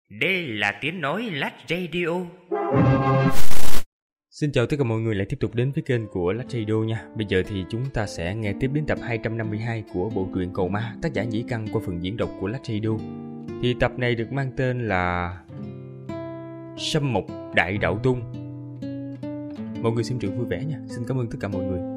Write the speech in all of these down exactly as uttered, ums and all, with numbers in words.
Đây là tiếng nói Lách Radio. Xin chào tất cả mọi người lại tiếp tục đến với kênh của Lách Radio nha. Bây giờ thì chúng ta sẽ nghe tiếp đến tập hai trăm năm mươi hai của bộ truyện Cầu Ma, tác giả Nhĩ Căn qua phần diễn đọc của Lách Radio. Thì tập này được mang tên là Sâm Mộc Đại Đạo Tôn. Mọi người xem truyện vui vẻ nha. Xin cảm ơn tất cả mọi người.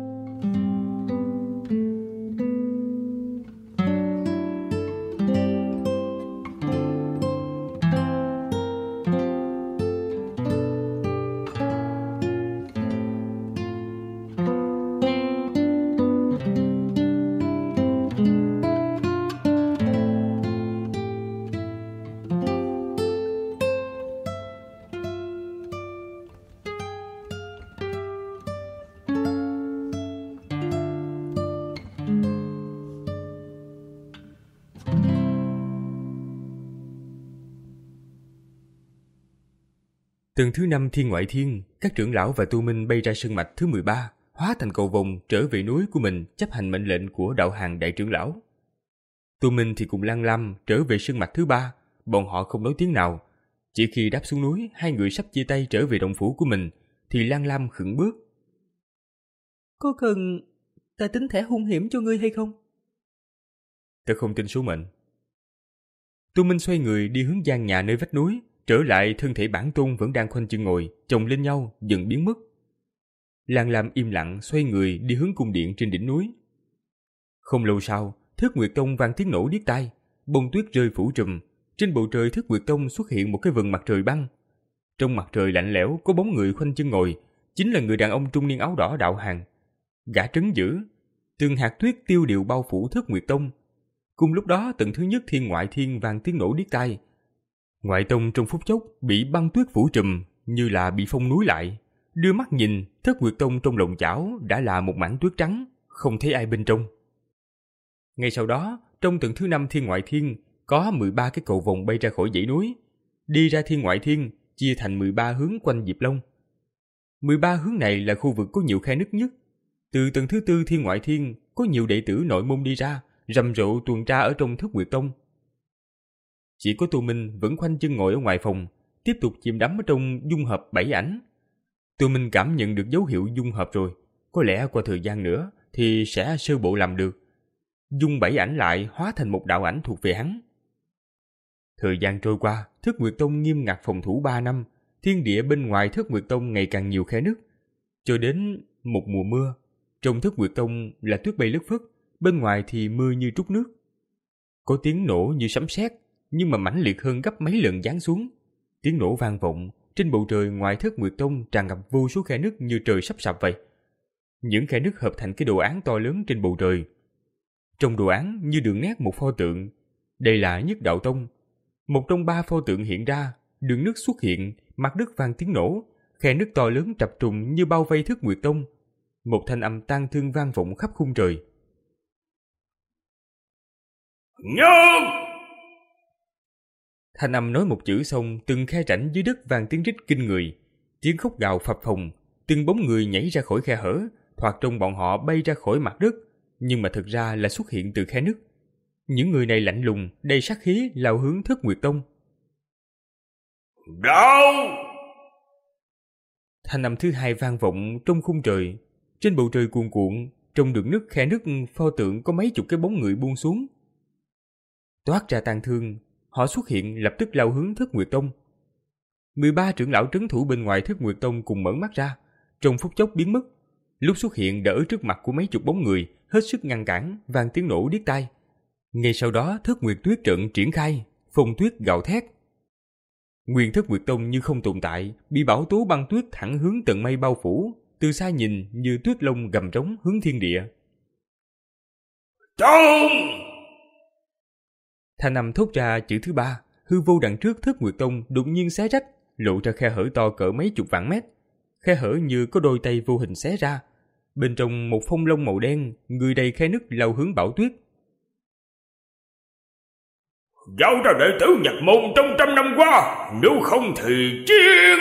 Tầng thứ năm Thiên Ngoại Thiên, các trưởng lão và tu minh bay ra sơn mạch thứ mười ba, hóa thành cầu vồng trở về núi của mình, chấp hành mệnh lệnh của đạo hàng đại trưởng lão. Tu minh thì cùng Lang Lam trở về sơn mạch thứ ba, bọn họ không nói tiếng nào. Chỉ khi đáp xuống núi, hai người sắp chia tay trở về động phủ của mình, thì Lang Lam khựng bước. Có cần ta tính thẻ hung hiểm cho ngươi hay không? Ta không tin số mệnh. Tu minh xoay người đi hướng gian nhà nơi vách núi. Trở lại thân thể bản tôn vẫn đang khoanh chân ngồi, chồng lên nhau, dần biến mất. Lang Lam im lặng xoay người đi hướng cung điện trên đỉnh núi. Không lâu sau, Thất Nguyệt Tông vang tiếng nổ điếc tai, bông tuyết rơi phủ trùm. Trên bầu trời Thất Nguyệt Tông xuất hiện một cái vầng mặt trời băng. Trong mặt trời lạnh lẽo có bóng người khoanh chân ngồi, chính là người đàn ông trung niên áo đỏ đạo hàng. Gã trấn giữ, từng hạt tuyết tiêu điều bao phủ Thất Nguyệt Tông. Cùng lúc đó tầng thứ nhất Thiên Ngoại Thiên vang tiếng nổ điếc tai. Ngoại tông trong phút chốc bị băng tuyết phủ trùm, như là bị phong núi lại. Đưa mắt nhìn, Thất Nguyệt Tông trong lồng chảo đã là một mảng tuyết trắng, không thấy ai bên trong. Ngay sau đó, trong tầng thứ năm Thiên Ngoại Thiên, có mười ba cái cầu vồng bay ra khỏi dãy núi. Đi ra Thiên Ngoại Thiên, chia thành mười ba hướng quanh Diệp Long. mười ba hướng này là khu vực có nhiều khe nứt nhất. Từ tầng thứ tư Thiên Ngoại Thiên, có nhiều đệ tử nội môn đi ra, rầm rộ tuần tra ở trong Thất Nguyệt Tông. Chỉ có Tu Minh vẫn khoanh chân ngồi ở ngoài phòng, tiếp tục chìm đắm ở trong dung hợp bảy ảnh. Tu Minh cảm nhận được dấu hiệu dung hợp rồi, có lẽ qua thời gian nữa thì sẽ sơ bộ làm được. Dung bảy ảnh lại hóa thành một đạo ảnh thuộc về hắn. Thời gian trôi qua, Thất Nguyệt Tông nghiêm ngặt phòng thủ ba năm, thiên địa bên ngoài Thất Nguyệt Tông ngày càng nhiều khe nứt. Cho đến một mùa mưa, trong Thất Nguyệt Tông là tuyết bay lất phất, bên ngoài thì mưa như trút nước. Có tiếng nổ như sấm sét, nhưng mà mãnh liệt hơn gấp mấy lần giáng xuống. Tiếng nổ vang vọng, trên bầu trời ngoài Thất Nguyệt Tông tràn ngập vô số khe nứt như trời sắp sập vậy. Những khe nứt hợp thành cái đồ án to lớn trên bầu trời. Trong đồ án như đường nét một pho tượng. Đây là Nhất Đạo Tông. Một trong ba pho tượng hiện ra, đường nước xuất hiện, mặt đất vang tiếng nổ, khe nứt to lớn trập trùng như bao vây Thất Nguyệt Tông. Một thanh âm tang thương vang vọng khắp khung trời. Nhôm! Thanh âm nói một chữ xong, từng khe rãnh dưới đất vang tiếng rít kinh người. Tiếng khóc gào phập phồng, từng bóng người nhảy ra khỏi khe hở, thoạt trông bọn họ bay ra khỏi mặt đất, nhưng mà thực ra là xuất hiện từ khe nứt. Những người này lạnh lùng, đầy sát khí lao hướng Thất Nguyệt Tông. Đâu? Thanh âm thứ hai vang vọng trong khung trời. Trên bầu trời cuồn cuộn, trong đường nứt khe nứt pho tượng có mấy chục cái bóng người buông xuống. Toát ra tang thương, họ xuất hiện lập tức lao hướng Thất Nguyệt Tông. mười ba trưởng lão trấn thủ bên ngoài Thất Nguyệt Tông cùng mở mắt ra, trong phút chốc biến mất. Lúc xuất hiện đã ở trước mặt của mấy chục bóng người, hết sức ngăn cản, vang tiếng nổ điếc tai. Ngay sau đó Thất Nguyệt Tuyết trận triển khai, phong tuyết gào thét. Nguyên Thất Nguyệt Tông như không tồn tại, bị bão tố băng tuyết thẳng hướng tận mây bao phủ, từ xa nhìn như tuyết lông gầm rống hướng thiên địa. Tông! Thanh âm thốt ra chữ thứ ba, hư vô đằng trước Thất Nguyệt Tông đột nhiên xé rách, lộ ra khe hở to cỡ mấy chục vạn mét. Khe hở như có đôi tay vô hình xé ra. Bên trong một phong lông màu đen, người đầy khe nứt lao hướng bão tuyết. Giao ra đệ tử nhập môn trong trăm năm qua, nếu không thì chiến!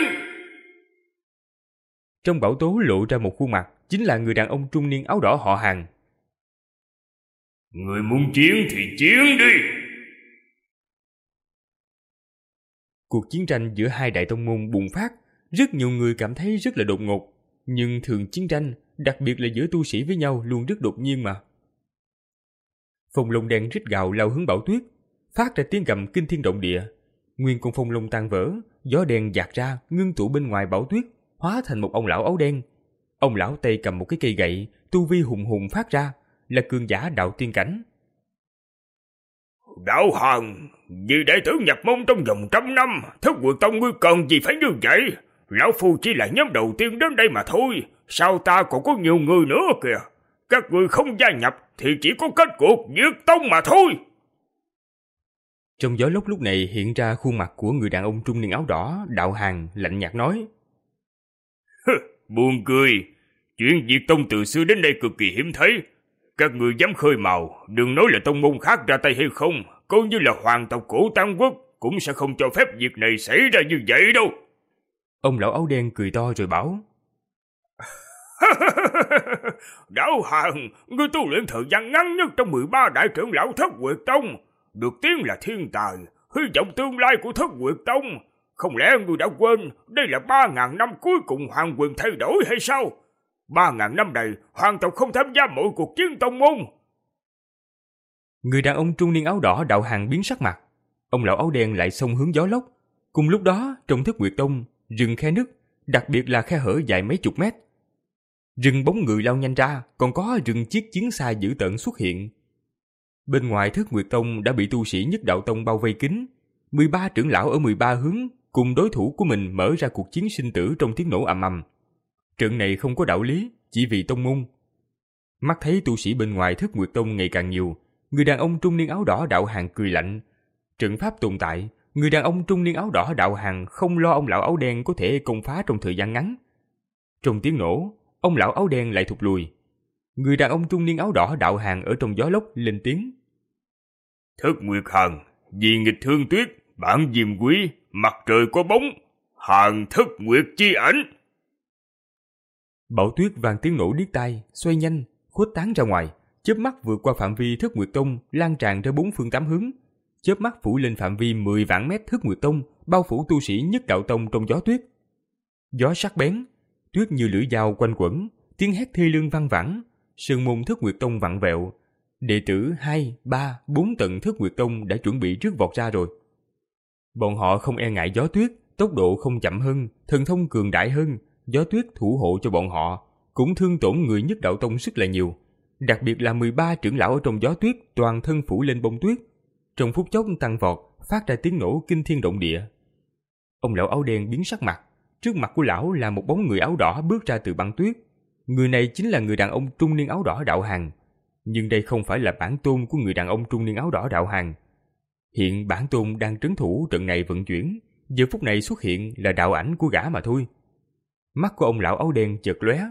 Trong bão tố lộ ra một khuôn mặt, chính là người đàn ông trung niên áo đỏ họ Hàng. Người muốn chiến thì chiến đi! Cuộc chiến tranh giữa hai đại tông môn bùng phát, rất nhiều người cảm thấy rất là đột ngột, nhưng thường chiến tranh, đặc biệt là giữa tu sĩ với nhau luôn rất đột nhiên mà. Phong long đen rít gào lao hướng Bảo Tuyết, phát ra tiếng gầm kinh thiên động địa. Nguyên con phong long tan vỡ, gió đen dạt ra, ngưng tụ bên ngoài Bảo Tuyết, hóa thành một ông lão áo đen. Ông lão tay cầm một cái cây gậy, tu vi hùng hùng phát ra, là cường giả đạo tiên cảnh. Đạo Hàn, vì đệ tử nhập môn trong vòng trăm năm, Thất Nguyệt Tông ngươi cần gì phải như vậy? Lão phu chỉ là nhóm đầu tiên đến đây mà thôi, sao ta còn có nhiều người nữa kìa? Các ngươi không gia nhập thì chỉ có kết cuộc diệt tông mà thôi. Trong gió lốc lúc này hiện ra khuôn mặt của người đàn ông trung niên áo đỏ, Đạo Hàn lạnh nhạt nói: Buồn cười, chuyện diệt tông từ xưa đến nay cực kỳ hiếm thấy. Các người dám khơi mào, đừng nói là tông môn khác ra tay hay không, coi như là hoàng tộc cổ Tam Quốc cũng sẽ không cho phép việc này xảy ra như vậy đâu. Ông lão áo đen cười to rồi bảo: Đạo Hàn, ngươi tu luyện thời gian ngắn nhất trong mười ba đại trưởng lão Thất Nguyệt Tông, được tiếng là thiên tài, hy vọng tương lai của Thất Nguyệt Tông. Không lẽ ngươi đã quên đây là ba ngàn năm cuối cùng hoàng quyền thay đổi hay sao? Ba ngàn năm này, hoàng tộc không tham gia mọi cuộc chiến tông môn. Người đàn ông trung niên áo đỏ Đạo Hàn biến sắc mặt. Ông lão áo đen lại xông hướng gió lốc. Cùng lúc đó, trong Thất Nguyệt Tông, rừng khe nứt, đặc biệt là khe hở dài mấy chục mét. Rừng bóng người lao nhanh ra, còn có rừng chiếc chiến xa dữ tợn xuất hiện. Bên ngoài Thất Nguyệt Tông đã bị tu sĩ Nhất Đạo Tông bao vây kín. mười ba trưởng lão ở mười ba hướng cùng đối thủ của mình mở ra cuộc chiến sinh tử trong tiếng nổ ầm ầm. Trận này không có đạo lý, chỉ vì tông môn. Mắt thấy tu sĩ bên ngoài Thất Nguyệt Tông ngày càng nhiều, người đàn ông trung niên áo đỏ Đạo Hàn cười lạnh. Trận pháp tồn tại, người đàn ông trung niên áo đỏ Đạo Hàn không lo ông lão áo đen có thể công phá trong thời gian ngắn. Trong tiếng nổ, ông lão áo đen lại thụt lùi. Người đàn ông trung niên áo đỏ Đạo Hàn ở trong gió lốc lên tiếng: Thất Nguyệt Hàn, vì nghịch thương tuyết, bản diêm quý, mặt trời có bóng, Hàn Thất Nguyệt chi ảnh. Bảo Tuyết vang tiếng nổ điếc tai, xoay nhanh, khuếch tán ra ngoài, chớp mắt vượt qua phạm vi Thất Nguyệt Tông, lan tràn ra bốn phương tám hướng, chớp mắt phủ lên phạm vi mười vạn mét Thất Nguyệt Tông, bao phủ tu sĩ Nhất Đạo Tông trong gió tuyết. Gió sắc bén, tuyết như lưỡi dao quanh quẩn, tiếng hét thê lương vang vẳng, sơn môn Thất Nguyệt Tông vặn vẹo. Đệ tử hai, ba, bốn tầng Thất Nguyệt Tông đã chuẩn bị trước vọt ra rồi. Bọn họ không e ngại gió tuyết, tốc độ không chậm hơn, thần thông cường đại hơn, gió tuyết thủ hộ cho bọn họ, cũng thương tổn người Nhất Đạo Tông rất là nhiều. Đặc biệt là mười ba trưởng lão ở trong gió tuyết toàn thân phủ lên bông tuyết. Trong phút chốc tăng vọt, phát ra tiếng nổ kinh thiên động địa. Ông lão áo đen biến sắc mặt, trước mặt của lão là một bóng người áo đỏ bước ra từ băng tuyết. Người này chính là người đàn ông trung niên áo đỏ Đạo Hàn. Nhưng đây không phải là bản tôn của người đàn ông trung niên áo đỏ Đạo Hàn. Hiện bản tôn đang trấn thủ trận này vận chuyển, giờ phút này xuất hiện là đạo ảnh của gã mà thôi. Mắt của ông lão áo đen chợt lóe.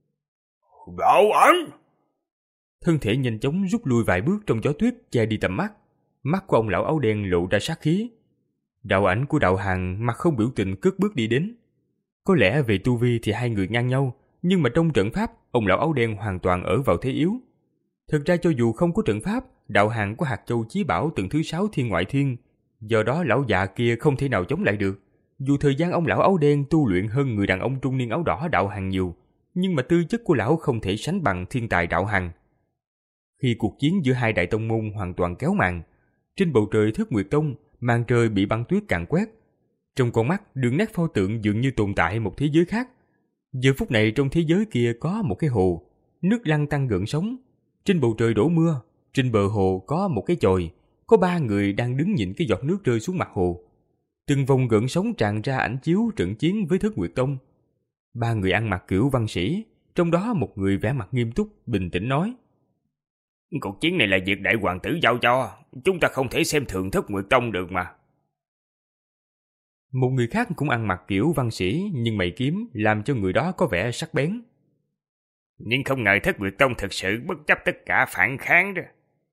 Đạo ảnh! Thân thể nhanh chóng rút lui vài bước trong gió tuyết che đi tầm mắt. Mắt của ông lão áo đen lộ ra sát khí. Đạo ảnh của Đạo Hàn mặt không biểu tình cất bước đi đến. Có lẽ về tu vi thì hai người ngang nhau, nhưng mà trong trận pháp, ông lão áo đen hoàn toàn ở vào thế yếu. Thực ra cho dù không có trận pháp, Đạo Hàn có hạt châu chí bảo tầng thứ sáu thiên ngoại thiên, do đó lão già kia không thể nào chống lại được. Dù thời gian ông lão áo đen tu luyện hơn người đàn ông trung niên áo đỏ Đạo Hàn nhiều, nhưng mà tư chất của lão không thể sánh bằng thiên tài Đạo Hàn. Khi cuộc chiến giữa hai đại tông môn hoàn toàn kéo màn, trên bầu trời Thất Nguyệt Tông, màn trời bị băng tuyết càn quét. Trong con mắt, đường nét pho tượng dường như tồn tại một thế giới khác. Giờ phút này trong thế giới kia có một cái hồ, nước lăn tăn gợn sóng. Trên bầu trời đổ mưa, trên bờ hồ có một cái chòi, có ba người đang đứng nhìn cái giọt nước rơi xuống mặt hồ. Từng vòng gợn sóng tràn ra ảnh chiếu trận chiến với Thất Nguyệt Tông. Ba người ăn mặc kiểu văn sĩ, trong đó một người vẻ mặt nghiêm túc, bình tĩnh nói: Cuộc chiến này là việc đại hoàng tử giao cho, chúng ta không thể xem thường Thất Nguyệt Tông được mà. Một người khác cũng ăn mặc kiểu văn sĩ, nhưng mày kiếm làm cho người đó có vẻ sắc bén. Nhưng không ngờ Thất Nguyệt Tông thực sự bất chấp tất cả phản kháng đó.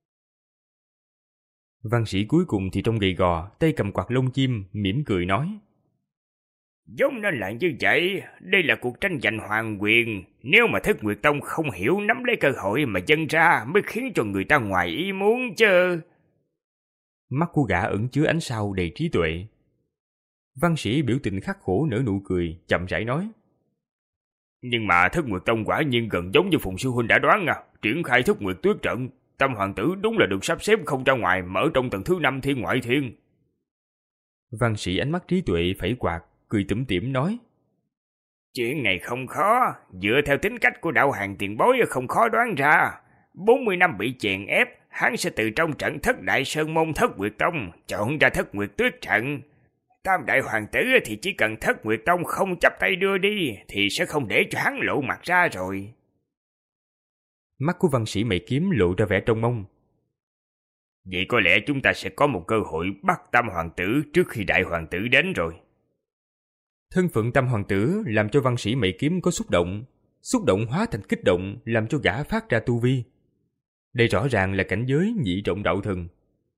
Văn sĩ cuối cùng thì trông gầy gò, tay cầm quạt lông chim, mỉm cười nói: Giống nên là như vậy, đây là cuộc tranh giành hoàng quyền. Nếu mà Thất Nguyệt Tông không hiểu nắm lấy cơ hội mà dâng ra mới khiến cho người ta ngoài ý muốn chứ. Mắt của gã ẩn chứa ánh sao đầy trí tuệ. Văn sĩ biểu tình khắc khổ nở nụ cười, chậm rãi nói. Nhưng mà Thất Nguyệt Tông quả nhiên gần giống như Phùng sư huynh đã đoán à. Triển khai Thất Nguyệt Tuyết trận, Tam hoàng tử đúng là được sắp xếp không ra ngoài, mở trong tầng thứ năm thiên ngoại thiên. Văn sĩ ánh mắt trí tuệ phẩy quạt, cười tủm tỉm nói. Chuyện này không khó, dựa theo tính cách của đạo hàng tiền bối không khó đoán ra. bốn mươi năm bị chèn ép, hắn sẽ từ trong trận Thất Đại Sơn Môn Thất Nguyệt Tông chọn ra Thất Nguyệt Tuyết trận. Tam đại hoàng tử thì chỉ cần Thất Nguyệt Tông không chấp tay đưa đi thì sẽ không để cho hắn lộ mặt ra rồi. Mắt của văn sĩ mày kiếm lộ ra vẻ trông mong. Vậy có lẽ chúng ta sẽ có một cơ hội bắt Tam hoàng tử trước khi đại hoàng tử đến rồi. Thân phận Tam hoàng tử làm cho văn sĩ mày kiếm có xúc động, xúc động hóa thành kích động làm cho gã phát ra tu vi. Đây rõ ràng là cảnh giới nhị trọng đạo thần.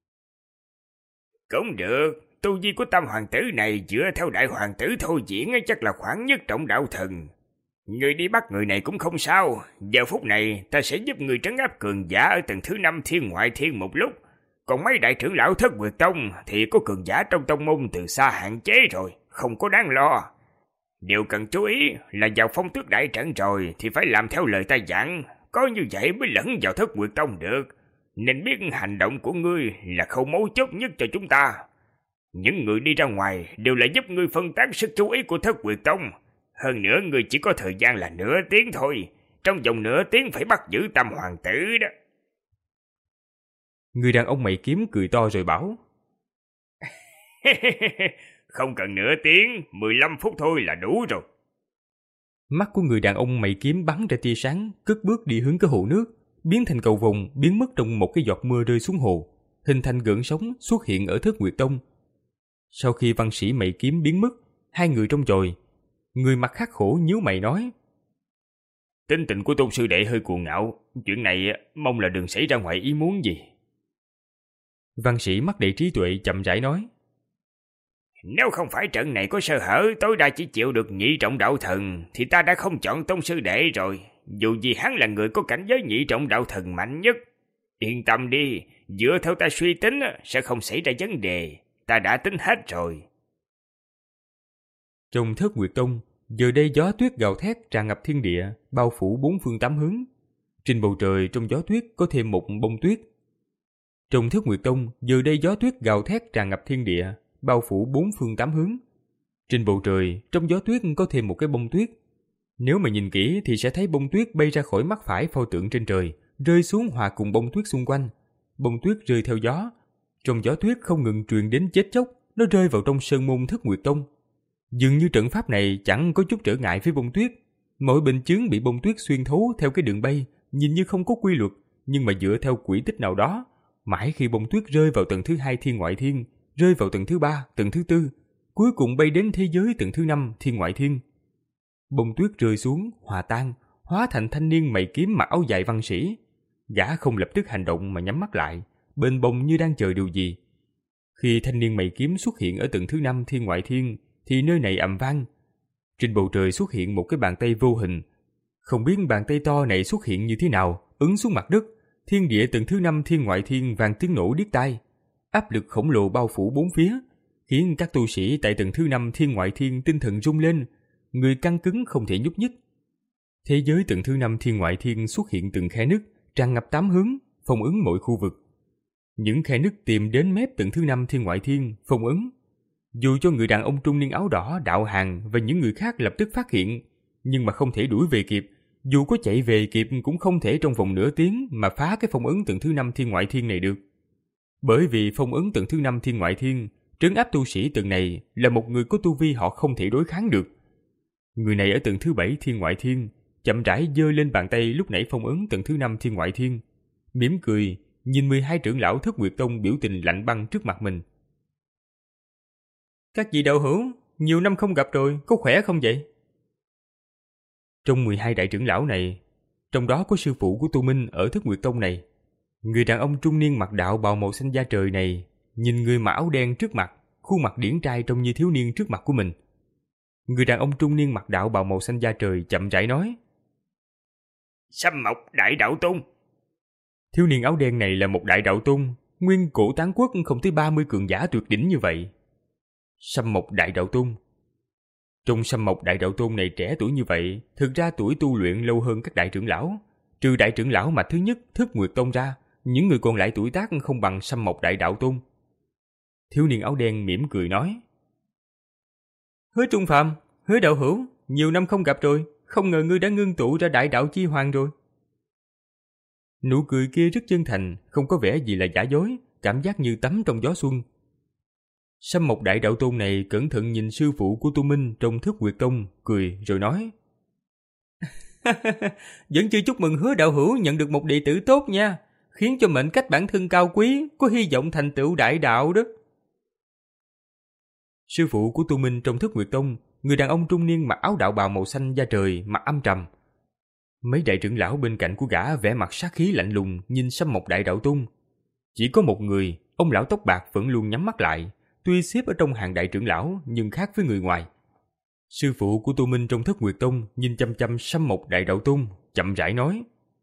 Cũng được, tu vi của Tam hoàng tử này dựa theo đại hoàng tử thôi diễn chắc là khoảng nhất trọng đạo thần. Người đi bắt người này cũng không sao, giờ phút này ta sẽ giúp người trấn áp cường giả ở tầng thứ năm thiên ngoại thiên một lúc. Còn mấy đại trưởng lão Thất Nguyệt Tông thì có cường giả trong tông môn từ xa hạn chế rồi, không có đáng lo. Điều cần chú ý là vào Phong Tuyết đại trận rồi thì phải làm theo lời ta dặn, có như vậy mới lẫn vào Thất Nguyệt Tông được. Nên biết hành động của ngươi là khâu mấu chốt nhất cho chúng ta. Những người đi ra ngoài đều là giúp ngươi phân tán sức chú ý của Thất Nguyệt Tông. Hơn nữa ngươi chỉ có thời gian là nửa tiếng thôi, trong vòng nửa tiếng phải bắt giữ Tam hoàng tử đó. Người đàn ông mày kiếm cười to rồi bảo. Không cần nửa tiếng, mười lăm phút thôi là đủ rồi. Mắt của người đàn ông mày kiếm bắn ra tia sáng, cất bước đi hướng cái hồ nước, biến thành cầu vồng, biến mất trong một cái giọt mưa rơi xuống hồ, hình thành gợn sóng xuất hiện ở Thất Nguyệt Tông. Sau khi văn sĩ mày kiếm biến mất, hai người trong chòi, người mặt khắc khổ nhíu mày nói. Tính tình của tôn sư đệ hơi cuồng ngạo, chuyện này mong là đừng xảy ra ngoài ý muốn gì. Văn sĩ mắt đầy trí tuệ chậm rãi nói. Nếu không phải trận này có sơ hở, tối đa chỉ chịu được nhị trọng đạo thần, thì ta đã không chọn tôn sư đệ rồi. Dù gì hắn là người có cảnh giới nhị trọng đạo thần mạnh nhất. Yên tâm đi, dựa theo ta suy tính sẽ không xảy ra vấn đề. Ta đã tính hết rồi. Trong Thất Nguyệt Tông, giờ đây gió tuyết gào thét tràn ngập thiên địa, bao phủ bốn phương tám hướng. Trên bầu trời trong gió tuyết có thêm một bông tuyết. Trong Thất Nguyệt Tông, giờ đây gió tuyết gào thét tràn ngập thiên địa, bao phủ bốn phương tám hướng. Trên bầu trời, trong gió tuyết có thêm một cái bông tuyết. Nếu mà nhìn kỹ thì sẽ thấy bông tuyết bay ra khỏi mắt phải pho tượng trên trời, rơi xuống hòa cùng bông tuyết xung quanh. Bông tuyết rơi theo gió. Trong gió tuyết không ngừng truyền đến chết chóc, nó rơi vào trong sơn môn Thất Nguyệt Tông. Dường như trận pháp này chẳng có chút trở ngại với bông tuyết. Mỗi bình chướng bị bông tuyết xuyên thấu theo cái đường bay, nhìn như không có quy luật, nhưng mà dựa theo quỹ tích nào đó, mãi khi bông tuyết rơi vào tầng thứ hai thiên ngoại thiên, rơi vào tầng thứ ba, tầng thứ tư, cuối cùng bay đến thế giới tầng thứ năm thiên ngoại thiên. Bông tuyết rơi xuống, hòa tan, hóa thành thanh niên mày kiếm mặc áo dài văn sĩ. Gã không lập tức hành động mà nhắm mắt lại, bên bông như đang chờ điều gì. Khi thanh niên mày kiếm xuất hiện ở tầng thứ năm thiên ngoại thiên, thì nơi này ầm vang. Trên bầu trời xuất hiện một cái bàn tay vô hình. Không biết bàn tay to này xuất hiện như thế nào, ấn xuống mặt đất, thiên địa tầng thứ năm thiên ngoại thiên vang tiếng nổ điếc tai. Áp lực khổng lồ bao phủ bốn phía, khiến các tu sĩ tại tầng thứ năm thiên ngoại thiên tinh thần rung lên, người căng cứng không thể nhúc nhích. Thế giới tầng thứ năm thiên ngoại thiên xuất hiện từng khe nứt, tràn ngập tám hướng, phong ấn mọi khu vực. Những khe nứt tìm đến mép tầng thứ năm thiên ngoại thiên, phong ấn. Dù cho người đàn ông trung niên áo đỏ, đạo hàng và những người khác lập tức phát hiện, nhưng mà không thể đuổi về kịp. Dù có chạy về kịp cũng không thể trong vòng nửa tiếng mà phá cái phong ấn tầng thứ năm thiên ngoại thiên này được. Bởi vì phong ấn tầng thứ năm thiên ngoại thiên, trấn áp tu sĩ tầng này là một người có tu vi họ không thể đối kháng được. Người này ở tầng thứ bảy thiên ngoại thiên, chậm rãi giơ lên bàn tay lúc nãy phong ấn tầng thứ năm thiên ngoại thiên, mỉm cười nhìn mười hai trưởng lão Thất Nguyệt Tông biểu tình lạnh băng trước mặt mình. Các vị đạo hữu, nhiều năm không gặp rồi, có khỏe không vậy? Trong mười hai đại trưởng lão này, trong đó có sư phụ của Tu Minh ở Thất Nguyệt Tông này. Người đàn ông trung niên mặc đạo bào màu xanh da trời này, nhìn người mặc áo đen trước mặt, khuôn mặt điển trai trông như thiếu niên trước mặt của mình. Người đàn ông trung niên mặc đạo bào màu xanh da trời chậm rãi nói. Sâm Mộc Đại Đạo Tôn. Thiếu niên áo đen này là một đại đạo tôn, nguyên cổ tán quốc không tới ba mươi cường giả tuyệt đỉnh như vậy. Sâm Mộc Đại Đạo Tôn. Trong Sâm Mộc Đại Đạo Tôn này trẻ tuổi như vậy, thực ra tuổi tu luyện lâu hơn các đại trưởng lão. Trừ đại trưởng lão mà thứ nhất Thức Nguyệt Tông ra, những người còn lại tuổi tác không bằng Sâm Mộc Đại Đạo Tôn. Thiếu niên áo đen mỉm cười nói: Hứa Trung Phàm, Hứa đạo hữu, nhiều năm không gặp rồi, không ngờ ngươi đã ngưng tụ ra Đại Đạo Chi Hoàng rồi. Nụ cười kia rất chân thành, không có vẻ gì là giả dối, cảm giác như tắm trong gió xuân. Sâm Mộc Đại Đạo Tôn này cẩn thận nhìn sư phụ của Tu Minh trong Thức Nguyệt Tông, cười rồi nói: Vẫn chưa chúc mừng Hứa đạo hữu nhận được một đệ tử tốt nha, khiến cho mệnh cách bản thân cao quý, có hy vọng thành tựu đại đạo đó. Sư phụ của Tu Minh trong Thức Nguyệt Tông, người đàn ông trung niên mặc áo đạo bào màu xanh da trời, mặt âm trầm. Mấy đại trưởng lão bên cạnh của gã vẻ mặt sát khí lạnh lùng nhìn Sâm Mộc Đại Đạo Tôn. Chỉ có một người, ông lão tóc bạc vẫn luôn nhắm mắt lại, tuy xếp ở trong hàng đại trưởng lão nhưng khác với người ngoài. Sư phụ của Tu Minh trong Thức Nguyệt Tông nhìn chăm chăm Sâm Mộc Đại Đạo Tôn, chậm rãi nói: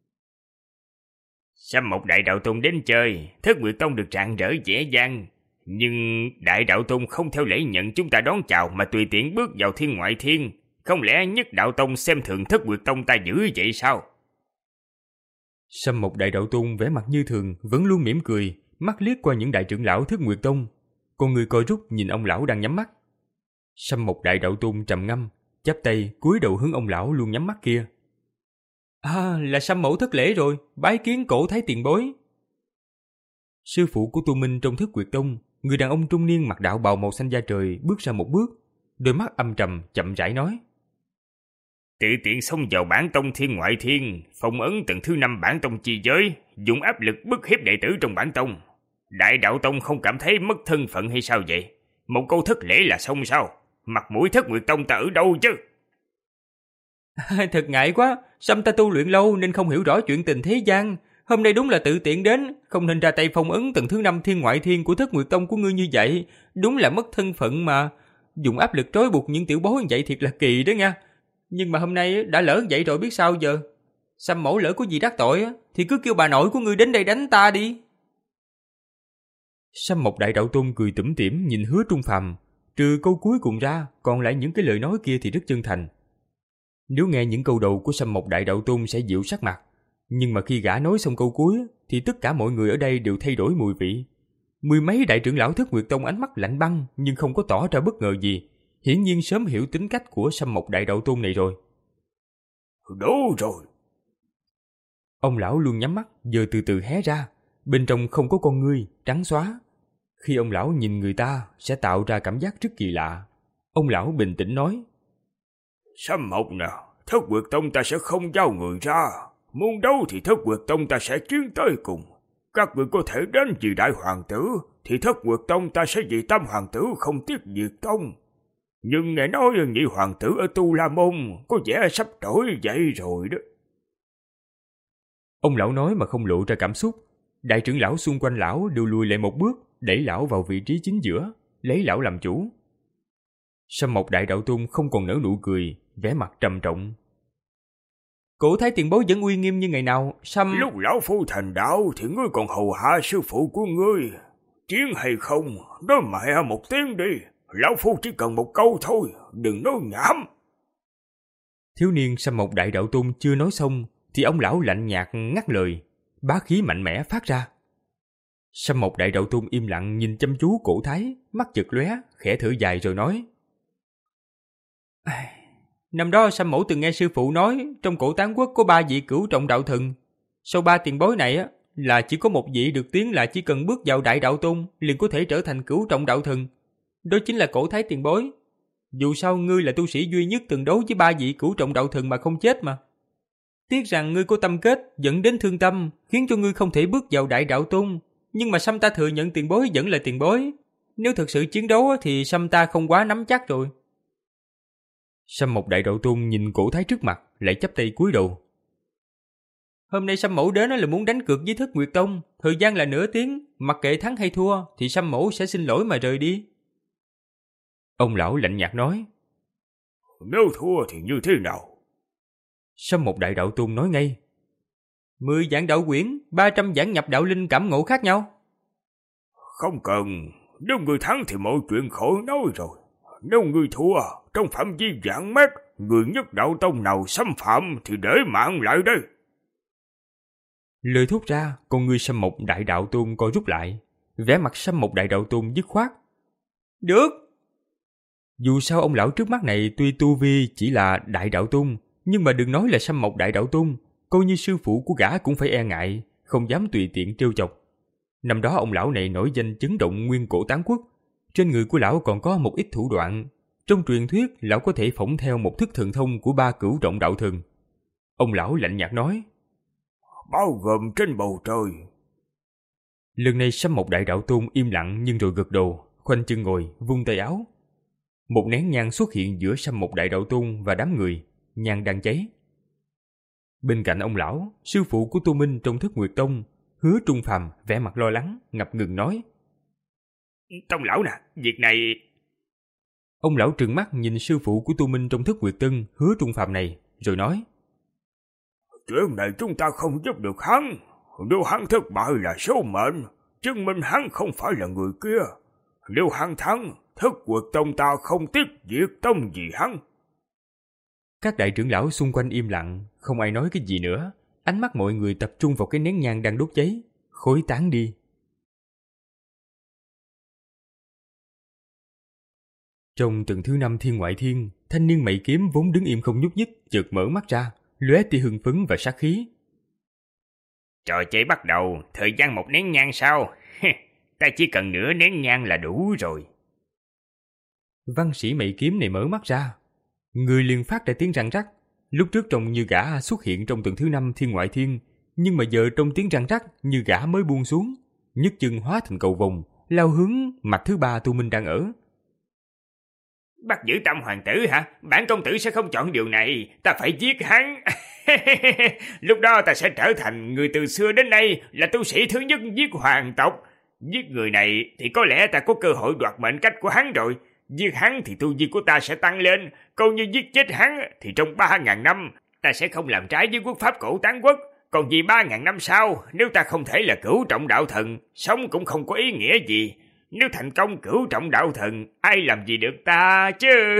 Sâm Mộc Đại Đạo Tôn đến chơi, Thức Nguyệt Tông được rạng rỡ dễ dàng. Nhưng Đại Đạo Tông không theo lễ nhận chúng ta đón chào mà tùy tiện bước vào thiên ngoại thiên. Không lẽ Nhất Đạo Tông xem thường Thức Nguyệt Tông ta dữ vậy sao? Sâm Mộc Đại Đạo Tôn vẻ mặt như thường, vẫn luôn mỉm cười, mắt liếc qua những đại trưởng lão Thức Nguyệt Tông, con người coi rút nhìn ông lão đang nhắm mắt. Sâm Mộc Đại Đạo Tôn trầm ngâm, chắp tay cúi đầu hướng ông lão luôn nhắm mắt kia. À, là Sâm mẫu thất lễ rồi, bái kiến cổ thái tiền bối. Sư phụ của Tu Minh trong Thức Nguyệt Tông, người đàn ông trung niên mặc đạo bào màu xanh da trời bước ra một bước, đôi mắt âm trầm chậm rãi nói: Tự tiện xông vào bản tông thiên ngoại thiên, phong ấn tầng thứ năm bản tông chi giới, dùng áp lực bức hiếp đệ tử trong bản tông. Đại Đạo Tông không cảm thấy mất thân phận hay sao vậy? Một câu thất lễ là xong sao? Mặt mũi Thất Nguyệt Tông ta ở đâu chứ? Thật ngại quá, Sâm ta tu luyện lâu nên không hiểu rõ chuyện tình thế gian. Hôm nay đúng là tự tiện đến, không nên ra tay phong ấn tầng thứ năm thiên ngoại thiên của Thất Nguyệt Tông của ngươi như vậy. Đúng là mất thân phận mà. Dùng áp lực trói buộc những tiểu bối như vậy thiệt là kỳ đó nha. Nhưng mà hôm nay đã lỡ vậy rồi biết sao giờ. Sâm mẫu lỡ có gì đắc tội thì cứ kêu bà nội của ngươi đến đây đánh ta đi. Sâm Mộc Đại Đạo Tôn cười tủm tỉm nhìn Hứa Trung Phàm, trừ câu cuối cùng ra, còn lại những cái lời nói kia thì rất chân thành. Nếu nghe những câu đầu của Sâm Mộc Đại Đạo Tôn sẽ dịu sắc mặt, nhưng mà khi gã nói xong câu cuối thì tất cả mọi người ở đây đều thay đổi mùi vị. Mười mấy đại trưởng lão Thức Nguyệt Tông ánh mắt lạnh băng nhưng không có tỏ ra bất ngờ gì, hiển nhiên sớm hiểu tính cách của Sâm Mộc Đại Đạo Tôn này rồi. Đủ rồi. Ông lão luôn nhắm mắt, giờ từ từ hé ra, bên trong không có con ngươi, trắng xóa. Khi ông lão nhìn người ta sẽ tạo ra cảm giác rất kỳ lạ. Ông lão bình tĩnh nói: Sâm Mộc nào, Thất Nguyệt Tông ta sẽ không giao người ra. Muốn đấu thì Thất Nguyệt Tông ta sẽ chiến tới cùng. Các người có thể đến vì đại hoàng tử, thì Thất Nguyệt Tông ta sẽ vì tam hoàng tử không tiếc diệt tông. Nhưng nghe nói nhị hoàng tử ở Tu La Môn có vẻ sắp trỗi dậy rồi đó. Ông lão nói mà không lộ ra cảm xúc. Đại trưởng lão xung quanh lão đều lùi lại một bước, đẩy lão vào vị trí chính giữa, lấy lão làm chủ. Sâm Mộc Đại Đạo Tôn không còn nở nụ cười, vẻ mặt trầm trọng. Cổ thái tiền bối vẫn uy nghiêm như ngày nào. Sâm... Lúc lão phu thành đạo thì ngươi còn hầu hạ sư phụ của ngươi. Chiến hay không, nói mẹ một tiếng đi. Lão phu chỉ cần một câu thôi, đừng nói nhảm. Thiếu niên Sâm Mộc Đại Đạo Tôn chưa nói xong thì ông lão lạnh nhạt ngắt lời, bá khí mạnh mẽ phát ra. Sâm Mộc Đại Đạo Tôn im lặng nhìn chăm chú cổ thái, mắt chợt lóe, khẽ thở dài rồi nói: Năm đó Sâm mẫu từng nghe sư phụ nói trong cổ Tán Quốc có ba vị cửu trọng đạo thần. Sau ba tiền bối này á là chỉ có một vị được tiếng là chỉ cần bước vào Đại Đạo Tôn liền có thể trở thành cửu trọng đạo thần. Đó chính là cổ thái tiền bối. Dù sao ngươi là tu sĩ duy nhất từng đấu với ba vị cửu trọng đạo thần mà không chết mà. Tiếc rằng ngươi có tâm kết dẫn đến thương tâm, khiến cho ngươi không thể bước vào Đại Đạo Tôn. Nhưng mà Sâm ta thừa nhận tiền bối vẫn là tiền bối. Nếu thực sự chiến đấu thì Sâm ta không quá nắm chắc rồi. Sâm Mộc Đại Đạo Tôn nhìn cổ thái trước mặt, lại chắp tay cúi đầu. Hôm nay Sâm mẫu đến là muốn đánh cược với Thất Nguyệt Tông, thời gian là nửa tiếng, mặc kệ thắng hay thua thì Sâm mẫu sẽ xin lỗi mà rời đi. Ông lão lạnh nhạt nói: Nếu thua thì như thế nào? Sâm Mộc Đại Đạo Tôn nói ngay: Mười vạn đạo quyển, ba trăm vạn nhập đạo linh cảm ngộ khác nhau. Không cần, Nếu ngươi thắng thì mọi chuyện khỏi nói rồi. Nếu ngươi thua, trong phạm vi vạn mét, người nhất đạo tông nào xâm phạm thì để mạng lại đây. Lời thốt ra, con ngươi Sâm Mộc Đại Đạo Tôn co rút lại. Vẻ mặt Sâm Mộc Đại Đạo Tôn dứt khoát. Được! Dù sao ông lão trước mắt này tuy tu vi chỉ là Đại Đạo Tôn, nhưng mà đừng nói là Sâm Mộc Đại Đạo Tôn, coi như sư phụ của gã cũng phải e ngại, không dám tùy tiện trêu chọc. Năm đó ông lão này nổi danh chấn động nguyên cổ tán quốc. Trên người của lão còn có một ít thủ đoạn. Trong truyền thuyết, lão có thể phỏng theo một thức thần thông của ba cửu trọng đạo thần. Ông lão lạnh nhạt nói, bao gồm trên bầu trời. Lần này Sâm Mộc Đại Đạo Tôn im lặng nhưng rồi gật đầu, khoanh chân ngồi, vung tay áo. Một nén nhang xuất hiện giữa Sâm Mộc Đại Đạo Tôn và đám người, nhang đang cháy. Bên cạnh ông lão, sư phụ của Tô Minh trong Thất Nguyệt Tông, Hứa Trung Phàm vẻ mặt lo lắng, ngập ngừng nói, Tông lão nè, việc này... Ông lão trừng mắt nhìn sư phụ của Tô Minh trong Thất Nguyệt Tân, Hứa Trung Phàm này, rồi nói, chuyện này chúng ta không giúp được hắn. Nếu hắn thất bại là số mệnh, chứng minh hắn không phải là người kia. Nếu hắn thắng, Thất Nguyệt Tông ta không tiếc diệt tông gì hắn. Các đại trưởng lão xung quanh im lặng, không ai nói cái gì nữa. Ánh mắt mọi người tập trung vào cái nén nhang đang đốt cháy, khối tán đi. Trong tầng thứ năm Thiên Ngoại Thiên, thanh niên mày kiếm vốn đứng im không nhúc nhích, chợt mở mắt ra, lóe tia hưng phấn và sát khí. Trò chơi bắt đầu, thời gian một nén nhang sao? Ta chỉ cần nửa nén nhang là đủ rồi. Văn sĩ mày kiếm này mở mắt ra, người liền phát ra tiếng răng rắc. Lúc trước trông như gã xuất hiện trong tầng thứ năm Thiên Ngoại Thiên, nhưng mà giờ trong tiếng răng rắc như gã mới buông xuống, nhấc chân hóa thành cầu vồng, lao hướng mặt thứ ba Tô Minh đang ở. Bắt giữ Tam hoàng tử hả? Bản công tử sẽ không chọn điều này, ta phải giết hắn. Lúc đó ta sẽ trở thành người từ xưa đến nay là tu sĩ thứ nhất giết hoàng tộc. Giết người này thì có lẽ ta có cơ hội đoạt mệnh cách của hắn rồi. Giết hắn thì tu vi của ta sẽ tăng lên. Còn như giết chết hắn thì trong ba ngàn năm ta sẽ không làm trái với quốc pháp cổ tán quốc. Còn vì ba ngàn năm sau, nếu ta không thể là cửu trọng đạo thần, sống cũng không có ý nghĩa gì. Nếu thành công cửu trọng đạo thần, ai làm gì được ta chứ?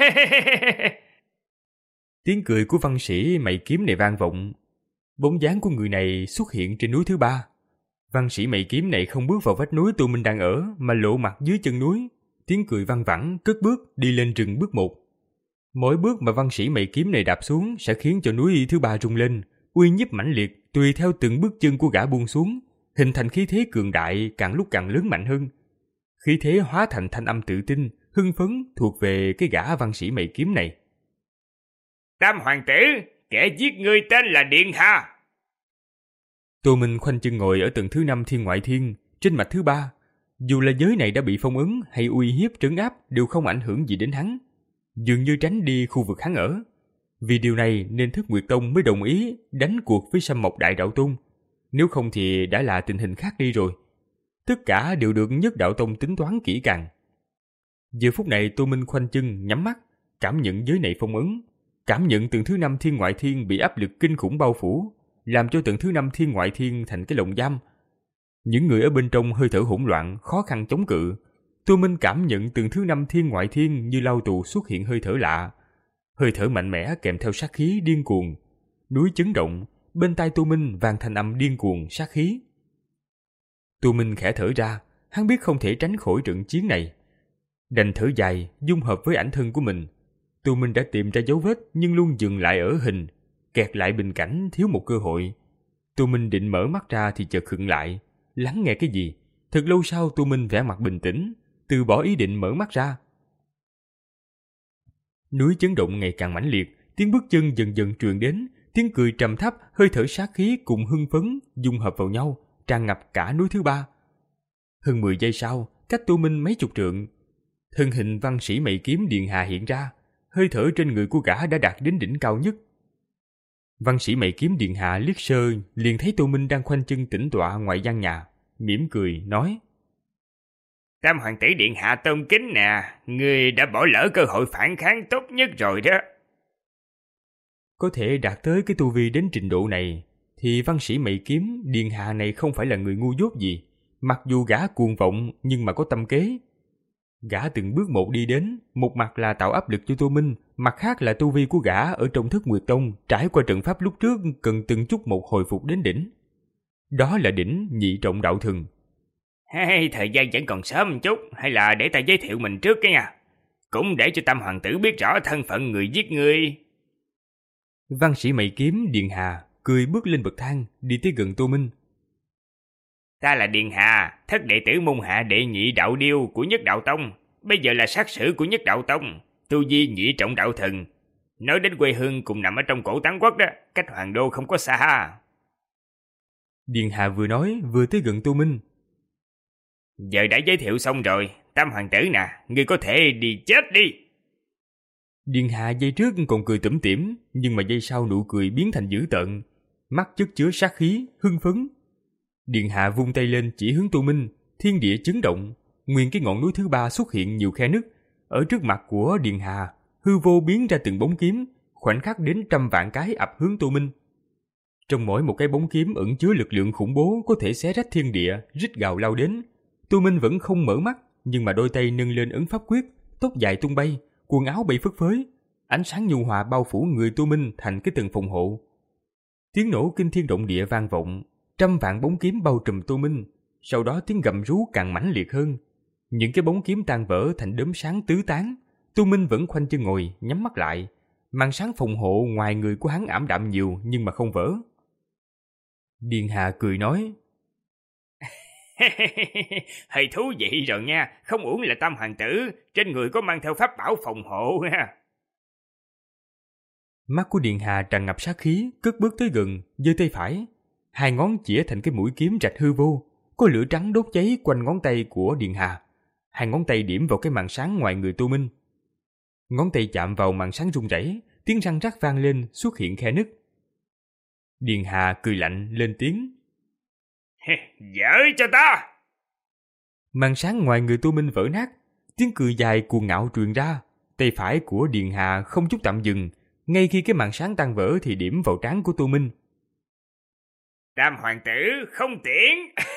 Tiếng cười của văn sĩ mày kiếm này vang vọng. Bóng dáng của người này xuất hiện trên núi thứ ba. Văn sĩ mày kiếm này không bước vào vách núi Tô Minh đang ở, mà lộ mặt dưới chân núi. Tiếng cười văng vẳng, cất bước đi lên rừng bước một. Mỗi bước mà văn sĩ mày kiếm này đạp xuống sẽ khiến cho núi thứ ba rung lên, uy nhiếp mãnh liệt tùy theo từng bước chân của gã buông xuống, hình thành khí thế cường đại càng lúc càng lớn mạnh hơn. Khí thế hóa thành thanh âm tự tin, hưng phấn thuộc về cái gã văn sĩ mày kiếm này. Tam hoàng tử, kẻ giết ngươi tên là Điện Hà. Tô Minh khoanh chân ngồi ở tầng thứ năm Thiên Ngoại Thiên, trên mạch thứ ba. Dù là giới này đã bị phong ấn hay uy hiếp trấn áp đều không ảnh hưởng gì đến hắn, dường như tránh đi khu vực hắn ở. Vì điều này nên Thất Nguyệt Tông mới đồng ý đánh cuộc với Sâm Mộc Đại Đạo Tôn. Nếu không thì đã là tình hình khác đi rồi. Tất cả đều được Nhất Đạo Tông tính toán kỹ càng. Giờ phút này Tô Minh khoanh chân nhắm mắt, cảm nhận giới này phong ấn, cảm nhận tầng thứ năm Thiên Ngoại Thiên bị áp lực kinh khủng bao phủ, làm cho tầng thứ năm Thiên Ngoại Thiên thành cái lồng giam. Những người ở bên trong hơi thở hỗn loạn, khó khăn chống cự. Tô Minh cảm nhận tầng thứ năm Thiên Ngoại Thiên như lao tù xuất hiện hơi thở lạ, hơi thở mạnh mẽ kèm theo sát khí điên cuồng. Núi chấn động, bên tai Tô Minh vang thanh âm điên cuồng sát khí. Tô Minh khẽ thở ra, hắn biết không thể tránh khỏi trận chiến này. Đành thở dài, dung hợp với ảnh thân của mình. Tô Minh đã tìm ra dấu vết nhưng luôn dừng lại ở hình, kẹt lại bình cảnh thiếu một cơ hội. Tô Minh định mở mắt ra thì chợt khựng lại, lắng nghe cái gì. Thật lâu sau Tô Minh vẻ mặt bình tĩnh, từ bỏ ý định mở mắt ra. Núi chấn động ngày càng mãnh liệt, tiếng bước chân dần dần truyền đến, tiếng cười trầm thấp, hơi thở sát khí cùng hưng phấn dung hợp vào nhau, tràn ngập cả núi thứ ba. Hơn mười giây sau, cách Tô Minh mấy chục trượng, thân hình văn sĩ mày kiếm Điện Hà hiện ra, hơi thở trên người của gã đã đạt đến đỉnh cao nhất. Văn sĩ mày kiếm Điện Hà liếc sơ liền thấy Tô Minh đang khoanh chân tĩnh tọa ngoài gian nhà, mỉm cười nói: Tam hoàng tử Điện Hạ tôn kính nè, ngươi đã bỏ lỡ cơ hội phản kháng tốt nhất rồi đó. Có thể đạt tới cái tu vi đến trình độ này thì văn sĩ mày kiếm Điện Hạ này không phải là người ngu dốt gì, Mặc dù gã cuồng vọng nhưng mà có tâm kế. Gã từng bước một đi đến, một mặt là tạo áp lực cho Tô Minh, mặt khác là tu vi của gã ở trong Thất Nguyệt Tông trải qua trận pháp lúc trước cần từng chút một hồi phục đến đỉnh. Đó là đỉnh Nhị Trọng Đạo Thần. Hey, thời gian vẫn còn sớm một chút, hay là để ta giới thiệu mình trước cái nha. Cũng để cho Tam Hoàng tử biết rõ thân phận người giết ngươi. Văn sĩ mày kiếm Điền Hà cười bước lên bậc thang, đi tới gần Tô Minh. Ta là Điền Hà, thất đệ tử môn hạ đệ nhị đạo điêu của Nhất Đạo Tông, bây giờ là sát sử của Nhất Đạo Tông, tu vi Nhị Trọng Đạo Thần. Nói đến quê hương cùng nằm ở trong cổ Tán Quốc đó, cách Hoàng Đô không có xa. Điền Hà vừa nói vừa tới gần Tô Minh. Giờ đã giới thiệu xong rồi, Tam Hoàng tử nè, ngươi có thể đi chết đi. Điền Hà giây trước còn cười tủm tỉm, nhưng mà giây sau nụ cười biến thành dữ tợn, mắt chất chứa sát khí, hưng phấn. Điền Hà vung tay lên chỉ hướng Tô Minh, thiên địa chấn động, nguyên cái ngọn núi thứ ba xuất hiện nhiều khe nứt. Ở trước mặt của Điền Hà, hư vô biến ra từng bóng kiếm, khoảnh khắc đến trăm vạn cái ập hướng Tô Minh. Trong mỗi một cái bóng kiếm ẩn chứa lực lượng khủng bố có thể xé rách thiên địa, rít gào lao đến. Tô Minh vẫn không mở mắt, nhưng mà đôi tay nâng lên ấn pháp quyết, tóc dài tung bay, quần áo bay phất phới, ánh sáng nhu hòa bao phủ người Tô Minh thành cái tầng phòng hộ. Tiếng nổ kinh thiên động địa vang vọng, trăm vạn bóng kiếm bao trùm Tô Minh, sau đó tiếng gầm rú càng mãnh liệt hơn. Những cái bóng kiếm tan vỡ thành đốm sáng tứ tán. Tô Minh vẫn khoanh chân ngồi, nhắm mắt lại. Màn sáng phòng hộ ngoài người của hắn ảm đạm nhiều nhưng mà không vỡ. Điền Hà cười nói: hơi thú vị rồi nha, không uổng là Tam Hoàng tử, trên người có mang theo pháp bảo phòng hộ ha. Mắt của Điền Hà tràn ngập sát khí, cất bước tới gần, giơ tay phải, hai ngón chĩa thành cái mũi kiếm rạch hư vô, có lửa trắng đốt cháy quanh ngón tay của Điền Hà. Hai ngón tay điểm vào cái màn sáng ngoài người Tô Minh. Ngón tay chạm vào màn sáng rung rẩy, tiếng răng rắc vang lên, xuất hiện khe nứt. Điền Hà cười lạnh lên tiếng: dở cho ta. Màn sáng ngoài người Tô Minh vỡ nát, tiếng cười dài cuồng ngạo truyền ra. Tay phải của Điền Hà không chút tạm dừng, ngay khi cái màn sáng tan vỡ thì điểm vào trán của Tô Minh. Tam Hoàng tử không tiễn.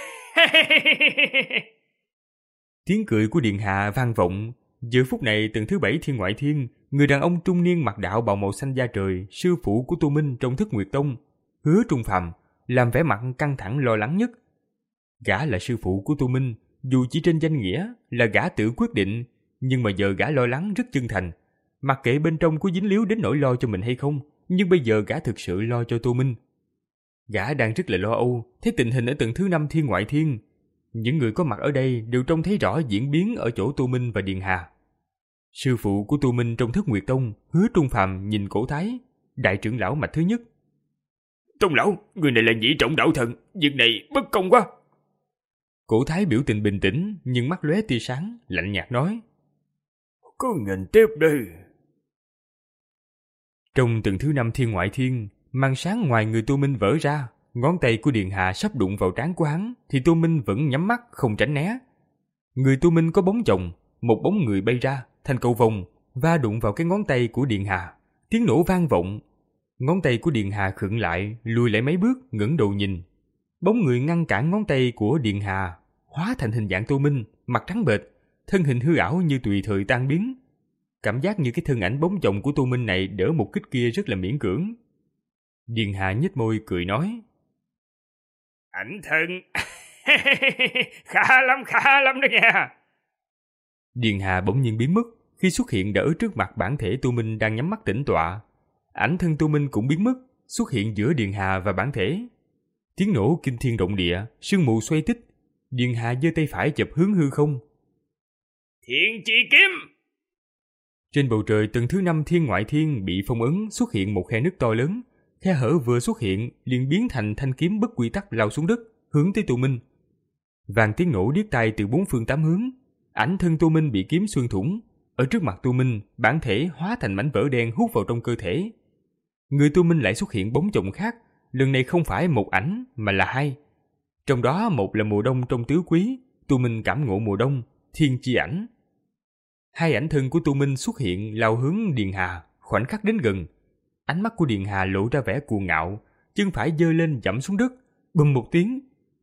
Tiếng cười của Điền Hà vang vọng. Giờ phút này tầng thứ bảy Thiên Ngoại Thiên, người đàn ông trung niên mặc đạo bào màu xanh da trời, sư phụ của Tô Minh trong Thất Nguyệt Tông, Hứa Trung Phàm, làm vẻ mặt căng thẳng lo lắng nhất. Gã là sư phụ của Tô Minh, dù chỉ trên danh nghĩa là gã tự quyết định, nhưng mà giờ gã lo lắng rất chân thành. Mặc kệ bên trong có dính líu đến nỗi lo cho mình hay không, nhưng bây giờ gã thực sự lo cho Tô Minh. Gã đang rất là lo âu, thấy tình hình ở tầng thứ năm Thiên Ngoại Thiên. Những người có mặt ở đây đều trông thấy rõ diễn biến ở chỗ Tô Minh và Điền Hà. Sư phụ của Tô Minh trong Thất Nguyệt Tông, Hứa Trung Phàm nhìn Cổ Thái, đại trưởng lão mạch thứ nhất. Trung lão, người này là Nhị Trọng Đạo Thần, việc này bất công quá. Cổ Thái biểu tình bình tĩnh, nhưng mắt lóe tia sáng, lạnh nhạt nói: cứ nhìn tiếp đi. Trong tầng thứ năm Thiên Ngoại Thiên, màn sáng ngoài người Tô Minh vỡ ra, ngón tay của Điền Hà sắp đụng vào trán của hắn, thì Tô Minh vẫn nhắm mắt không tránh né. Người Tô Minh có bóng chồng, một bóng người bay ra thành cầu vồng, va đụng vào cái ngón tay của Điền Hà, tiếng nổ vang vọng. Ngón tay của Điền Hà khựng lại, lùi lại mấy bước, ngẩng đầu nhìn. Bóng người ngăn cản ngón tay của Điền Hà hóa thành hình dạng Tô Minh, mặt trắng bệch, thân hình hư ảo như tùy thời tan biến. Cảm giác như cái thân ảnh bóng chồng của Tô Minh này đỡ một kích kia rất là miễn cưỡng. Điền Hà nhếch môi cười nói: ảnh thân. Khá lắm, khá lắm đó nha. Điền Hà bỗng nhiên biến mất khi xuất hiện đỡ trước mặt bản thể Tô Minh đang nhắm mắt tĩnh tọa. Ảnh thân Tô Minh cũng biến mất, xuất hiện giữa Điền Hà và bản thể. Tiếng nổ kinh thiên động địa, sương mù xoay tích. Điền Hà giơ tay phải chụp hướng hư không. Thiên Chi Kiếm. Trên bầu trời tầng thứ năm Thiên Ngoại Thiên bị phong ấn, xuất hiện một khe nứt to lớn. Khe hở vừa xuất hiện liền biến thành thanh kiếm bất quy tắc lao xuống đất, hướng tới Tô Minh. Vàng tiếng nổ điếc tai từ bốn phương tám hướng. Ảnh thân Tô Minh bị kiếm xuyên thủng. Ở trước mặt Tô Minh, bản thể hóa thành mảnh vỡ đen hút vào trong cơ thể. Người Tô Minh lại xuất hiện bóng chồng khác, lần này không phải một ảnh mà là hai. Trong đó một là mùa đông trong tứ quý, Tô Minh cảm ngộ mùa đông, thiên chi ảnh. Hai ảnh thân của Tô Minh xuất hiện lao hướng Điền Hà, khoảnh khắc đến gần. Ánh mắt của Điền Hà lộ ra vẻ cuồng ngạo, chân phải giơ lên dẫm xuống đất, bùm một tiếng,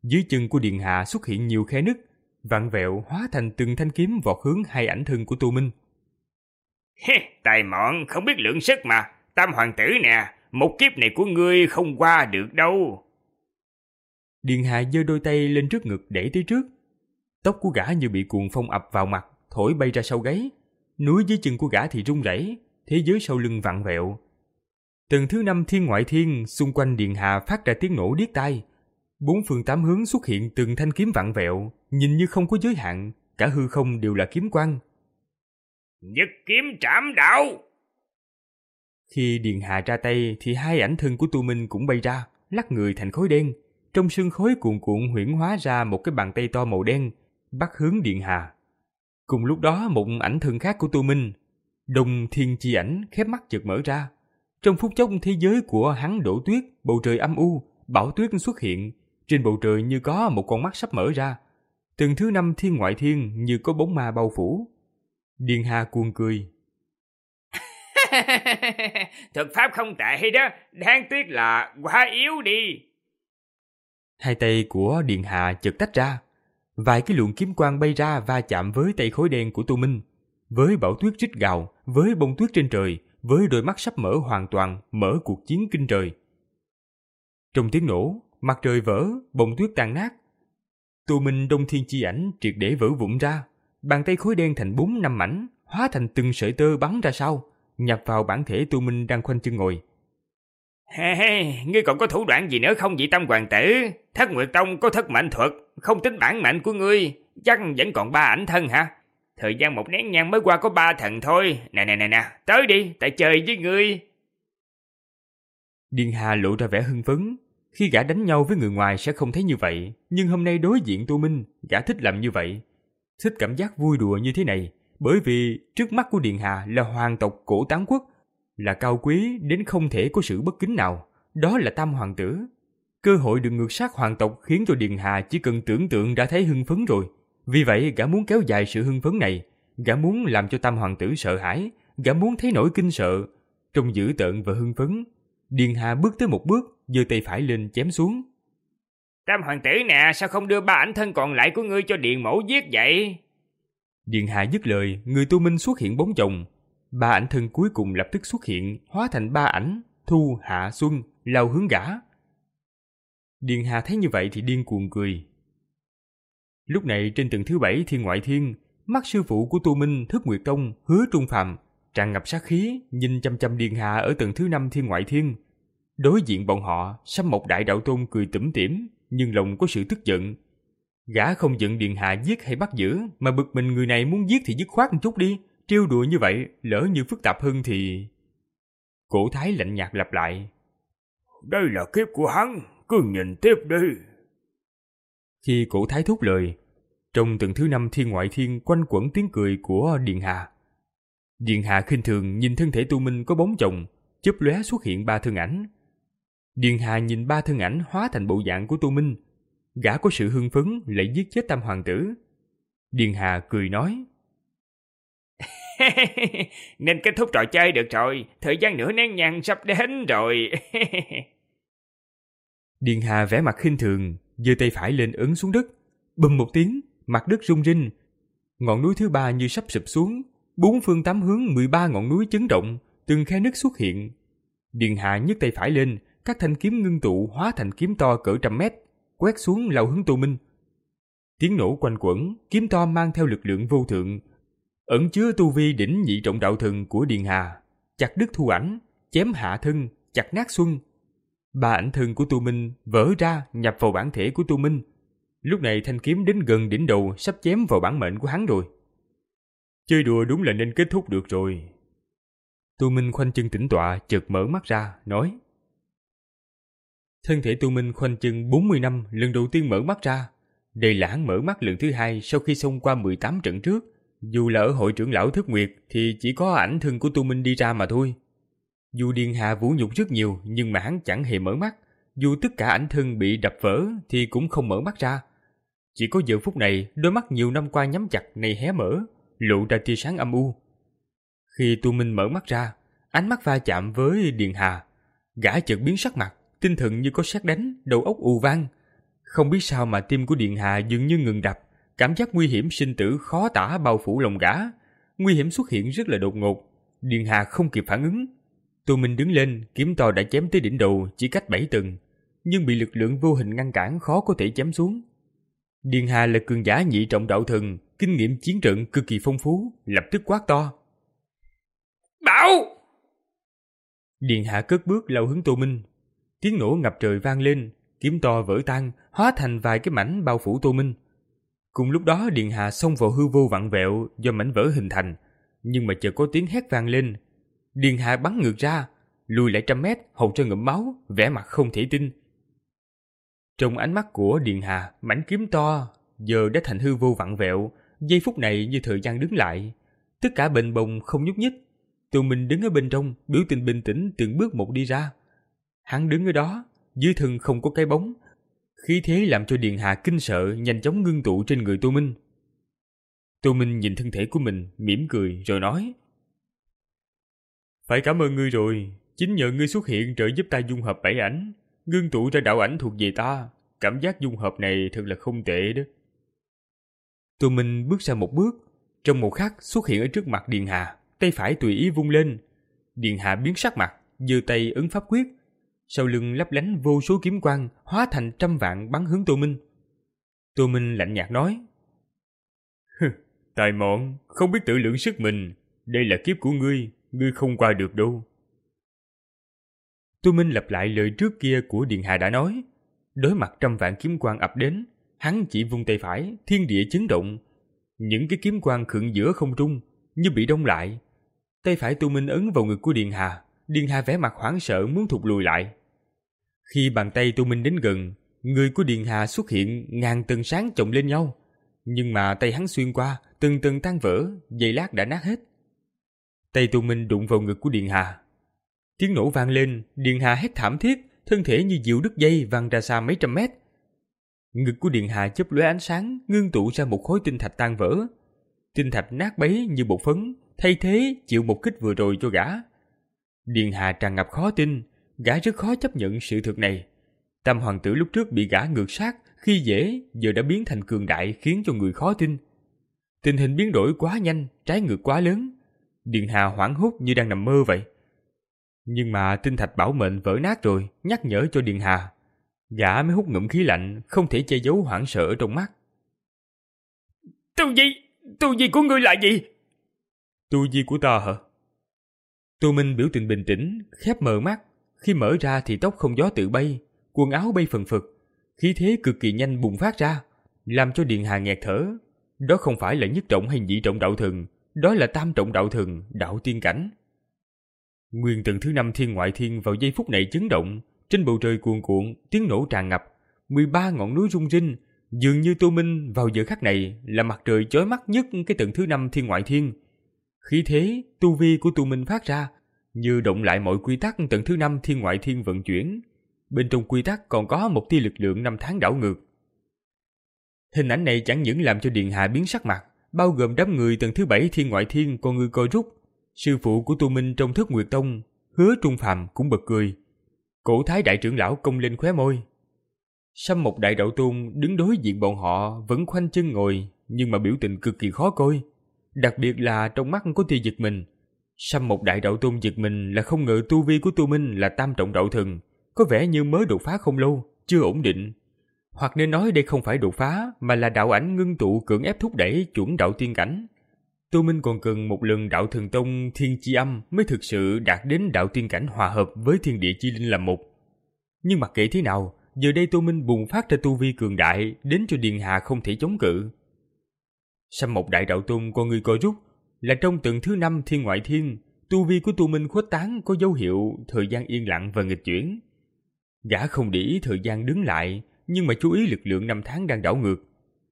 Dưới chân của Điền Hà xuất hiện nhiều khe nứt, vặn vẹo hóa thành từng thanh kiếm vọt hướng hai ảnh thân của Tô Minh. Tài mọn không biết lượng sức mà, Tam hoàng tử nè, một kiếp này của ngươi không qua được đâu. Điền Hà giơ đôi tay lên trước ngực đẩy tới trước. Tóc của gã như bị cuồng phong ập vào mặt, thổi bay ra sau gáy. Núi dưới chân của gã thì rung rẩy, thế giới sau lưng vặn vẹo. Tầng thứ năm thiên ngoại thiên, xung quanh Điền Hà phát ra tiếng nổ điếc tai. Bốn phương tám hướng xuất hiện từng thanh kiếm vặn vẹo, nhìn như không có giới hạn, cả hư không đều là kiếm quang. Nhất kiếm trảm đạo. Khi Điền Hà ra tay thì hai ảnh thân của Tu Minh cũng bay ra, lắc người thành khối đen. Trong sương khói cuồn cuộn huyễn hóa ra một cái bàn tay to màu đen, bắt hướng Điền Hà. Cùng lúc đó một ảnh thân khác của Tu Minh, Đông Thiên Chi Ảnh, khép mắt chợt mở ra. Trong phút chốc thế giới của hắn đổ tuyết, bầu trời âm u, bão tuyết xuất hiện. Trên bầu trời như có một con mắt sắp mở ra. Tầng thứ năm thiên ngoại thiên như có bóng ma bao phủ. Điền Hà cuồng cười. Thuật pháp không tệ đó, đáng tiếc là quá yếu đi. Hai tay của Điền Hà chợt tách ra. Vài cái luồng kiếm quang bay ra va chạm với tay khối đen của Tu Minh. Với bão tuyết rít gào, với bông tuyết trên trời, với đôi mắt sắp mở hoàn toàn, mở cuộc chiến kinh trời. Trong tiếng nổ, mặt trời vỡ, bông tuyết tan nát. Tu Minh Đông Thiên Chi Ảnh triệt để vỡ vụn ra. Bàn tay khối đen thành bốn năm mảnh, hóa thành từng sợi tơ bắn ra sau, nhập vào bản thể Tu Minh đang khoanh chân ngồi. Hey, hey, ngươi còn có thủ đoạn gì nữa không vậy Tam hoàng tử? Thất Nguyệt Tông có thất mệnh thuật, không tính bản mệnh của ngươi, chắc vẫn còn ba ảnh thân hả? Thời gian một nén nhang mới qua có ba thần thôi. Nè nè nè nè, tới đi, tại chơi với ngươi. Điền Hà lộ ra vẻ hưng phấn. Khi gã đánh nhau với người ngoài sẽ không thấy như vậy, nhưng hôm nay đối diện Tu Minh, gã thích làm như vậy. Thích cảm giác vui đùa như thế này, bởi vì trước mắt của Điền Hà là hoàng tộc Cổ Tán Quốc, là cao quý đến không thể có sự bất kính nào. Đó là Tam hoàng tử. Cơ hội được ngược sát hoàng tộc khiến cho Điền Hà chỉ cần tưởng tượng đã thấy hưng phấn rồi. Vì vậy gã muốn kéo dài sự hưng phấn này. Gã muốn làm cho Tam hoàng tử sợ hãi. Gã muốn thấy nỗi kinh sợ. Trong dữ tợn và hưng phấn, Điền Hà bước tới một bước, giơ tay phải lên chém xuống. Tam hoàng tử nè, sao không đưa ba ảnh thân còn lại của ngươi cho Điền mẫu giết vậy? Điền Hà dứt lời, người Tu Minh xuất hiện bóng chồng. Ba ảnh thân cuối cùng lập tức xuất hiện, hóa thành ba ảnh, Thu, Hạ, Xuân, lao hướng gã. Điền Hà thấy như vậy thì điên cuồng cười. Lúc này trên tầng thứ bảy thiên ngoại thiên, mắt sư phụ của Tu Minh Thất Nguyệt Tông Hứa Trung Phàm tràn ngập sát khí, nhìn chăm chăm Điền Hà ở tầng thứ năm thiên ngoại thiên. Đối diện bọn họ, Sâm Mộc Đại Đạo Tôn cười tủm tỉm, nhưng lòng có sự tức giận. Gã không giận Điền Hà giết hay bắt giữ, mà bực mình người này muốn giết thì dứt khoát một chút đi. Trêu đùa như vậy, lỡ như phức tạp hơn thì... Cổ Thái lạnh nhạt lặp lại. Đây là kiếp của hắn, cứ nhìn tiếp đi. Khi Cổ Thái thốt lời, trong tầng thứ năm thiên ngoại thiên quanh quẩn tiếng cười của Điền Hà. Điền Hà khinh thường nhìn thân thể Tu Minh có bóng chồng, chớp lóe xuất hiện ba thân ảnh. Điền Hà nhìn ba thân ảnh hóa thành bộ dạng của Tu Minh. Gã có sự hưng phấn lại giết chết Tam hoàng tử. Điền Hà cười nói. Nên kết thúc trò chơi được rồi, thời gian nửa nén nhang sắp đến rồi. Điền Hà vẻ mặt khinh thường, giơ tay phải lên ấn xuống đất. Bùm một tiếng, mặt đất rung rinh. Ngọn núi thứ ba như sắp sụp xuống. Bốn phương tám hướng mười ba ngọn núi chấn động, từng khe nứt xuất hiện. Điền Hà nhấc tay phải lên, các thanh kiếm ngưng tụ hóa thành kiếm to cỡ trăm mét, quét xuống lao hướng Tu Minh. Tiếng nổ quanh quẩn, kiếm to mang theo lực lượng vô thượng, ẩn chứa tu vi đỉnh nhị trọng đạo thần của Điền Hà, chặt đứt Thu ảnh, chém Hạ thân, chặt nát Xuân. Ba ảnh thân của Tu Minh vỡ ra nhập vào bản thể của Tu Minh. Lúc này thanh kiếm đến gần đỉnh đầu, sắp chém vào bản mệnh của hắn rồi. Chơi đùa đúng là nên kết thúc được rồi. Tu Minh khoanh chân tĩnh tọa, chợt mở mắt ra, nói. Thân thể Tu Minh khoanh chân bốn mươi năm, lần đầu tiên mở mắt ra. Đây là hắn mở mắt lần thứ hai sau khi xông qua mười tám trận trước. Dù là ở hội trưởng lão Thất Nguyệt thì chỉ có ảnh thân của Tu Minh đi ra mà thôi. Dù Điền Hà vũ nhục rất nhiều, nhưng mà hắn chẳng hề mở mắt. Dù tất cả ảnh thân bị đập vỡ thì cũng không mở mắt ra. Chỉ có giờ phút này, đôi mắt nhiều năm qua nhắm chặt này hé mở, lộ ra tia sáng âm u. Khi Tu Minh mở mắt ra, ánh mắt va chạm với Điền Hà, gã chợt biến sắc mặt, tinh thần như có sét đánh, đầu óc ù vang. Không biết sao mà tim của Điện Hà dường như ngừng đập, cảm giác nguy hiểm sinh tử khó tả bao phủ lòng gã. Nguy hiểm xuất hiện rất là đột ngột, Điện Hà không kịp phản ứng. Tô Minh đứng lên, kiếm to đã chém tới đỉnh đầu chỉ cách bảy tầng, nhưng bị lực lượng vô hình ngăn cản khó có thể chém xuống. Điện Hà là cường giả nhị trọng đạo thần, kinh nghiệm chiến trận cực kỳ phong phú, lập tức quát to. Bảo! Điện Hà cất bước lao hướng Tô Minh. Tiếng nổ ngập trời vang lên, kiếm to vỡ tan, hóa thành vài cái mảnh bao phủ Tô Minh. Cùng lúc đó Điện Hà xông vào hư vô vặn vẹo do mảnh vỡ hình thành, nhưng mà chợt có tiếng hét vang lên. Điện Hà bắn ngược ra, lùi lại trăm mét, hộc ra ngụm máu, vẻ mặt không thể tin. Trong ánh mắt của Điện Hà, mảnh kiếm to giờ đã thành hư vô vặn vẹo, giây phút này như thời gian đứng lại, tất cả bềnh bồng không nhúc nhích. Tô Minh đứng ở bên trong, biểu tình bình tĩnh từng bước một đi ra. Hắn đứng ở đó, dưới thân không có cái bóng, khí thế làm cho Điện Hà kinh sợ nhanh chóng ngưng tụ trên người Tô Minh. Tô Minh nhìn thân thể của mình, mỉm cười rồi nói: Phải cảm ơn ngươi rồi, chính nhờ ngươi xuất hiện trợ giúp ta dung hợp bảy ảnh, ngưng tụ ra đạo ảnh thuộc về ta, cảm giác dung hợp này thật là không tệ đó. Tô Minh bước ra một bước, trong một khắc xuất hiện ở trước mặt Điện Hà, tay phải tùy ý vung lên. Điện Hà biến sắc mặt, giơ tay ấn pháp quyết, sau lưng lấp lánh vô số kiếm quang hóa thành trăm vạn bắn hướng Tô Minh. Tô Minh lạnh nhạt nói: Tài mọn, không biết tự lượng sức mình, đây là kiếp của ngươi, ngươi không qua được đâu. Tô Minh lặp lại lời trước kia của Điện Hà đã nói. Đối mặt trăm vạn kiếm quang ập đến, hắn chỉ vung tay phải, thiên địa chấn động. Những cái kiếm quang khựng giữa không trung, như bị đông lại. Tay phải Tô Minh ấn vào ngực của Điện Hà, Điện Hà vẻ mặt hoảng sợ muốn thụt lùi lại. Khi bàn tay Tô Minh đến gần, người của Điện Hà xuất hiện ngàn tầng sáng chồng lên nhau. Nhưng mà tay hắn xuyên qua, từng tầng tan vỡ, giây lát đã nát hết. Tay Tô Minh đụng vào ngực của Điện Hà. Tiếng nổ vang lên, Điện Hà hét thảm thiết, thân thể như diều đứt dây văng ra xa mấy trăm mét. Ngực của Điện Hà chớp lóe ánh sáng, ngưng tụ ra một khối tinh thạch tan vỡ. Tinh thạch nát bấy như bột phấn, thay thế chịu một kích vừa rồi cho gã. Điện Hà tràn ngập khó tin, gã rất khó chấp nhận sự thực này. Tam hoàng tử lúc trước bị gã ngược sát, khi dễ giờ đã biến thành cường đại, khiến cho người khó tin. Tình hình biến đổi quá nhanh, trái ngược quá lớn. Điện Hà hoảng hốt như đang nằm mơ vậy. Nhưng mà tinh thạch bảo mệnh vỡ nát rồi, nhắc nhở cho Điện Hà. Gã mới hút ngụm khí lạnh, không thể che giấu hoảng sợ ở trong mắt. Tu vi, tu vi của ngươi là gì? Tu vi của ta hả? Tô Minh biểu tình bình tĩnh, khép mờ mắt. Khi mở ra thì tóc không gió tự bay, quần áo bay phần phật, khí thế cực kỳ nhanh bùng phát ra, làm cho Điện Hà nghẹt thở. Đó không phải là nhất trọng hay nhị trọng đạo thần, đó là tam trọng đạo thần, đạo tiên cảnh. Nguyên tầng thứ năm thiên ngoại thiên vào giây phút này chấn động, trên bầu trời cuồn cuộn, tiếng nổ tràn ngập, mười ba ngọn núi rung rinh, dường như Tô Minh vào giờ khắc này là mặt trời chói mắt nhất cái tầng thứ năm thiên ngoại thiên. Khí thế, tu vi của Tô Minh phát ra, như động lại mọi quy tắc tầng thứ năm thiên ngoại thiên vận chuyển. Bên trong quy tắc còn có một tia lực lượng năm tháng đảo ngược. Hình ảnh này chẳng những làm cho Điện Hà biến sắc mặt, bao gồm đám người tầng thứ bảy thiên ngoại thiên con người coi rút. Sư phụ của Tô Minh trong Thất Nguyệt Tông, Hứa Trung Phàm cũng bật cười. Cổ Thái đại trưởng lão cong lên khóe môi. Sâm Mộc đại đạo tôn đứng đối diện bọn họ vẫn khoanh chân ngồi, nhưng mà biểu tình cực kỳ khó coi. Đặc biệt là trong mắt có tia giật mình. Sâm Mộc đại đạo tôn giật mình là không ngờ tu vi của Tô Minh là tam trọng đạo thần, có vẻ như mới đột phá không lâu, chưa ổn định. Hoặc nên nói đây không phải đột phá, mà là đạo ảnh ngưng tụ cưỡng ép thúc đẩy chuẩn đạo tiên cảnh. Tô Minh còn cần một lần đạo thần tông thiên chi âm mới thực sự đạt đến đạo tiên cảnh hòa hợp với thiên địa chi linh làm một. Nhưng mặc kệ thế nào, giờ đây Tô Minh bùng phát ra tu vi cường đại, đến cho Điện Hà không thể chống cự. Sâm Mộc đại đạo tôn con người coi rút, là trong tầng thứ năm thiên ngoại thiên, tu vi của Tô Minh khuếch tán có dấu hiệu thời gian yên lặng và nghịch chuyển. Gã không để ý thời gian đứng lại, nhưng mà chú ý lực lượng năm tháng đang đảo ngược.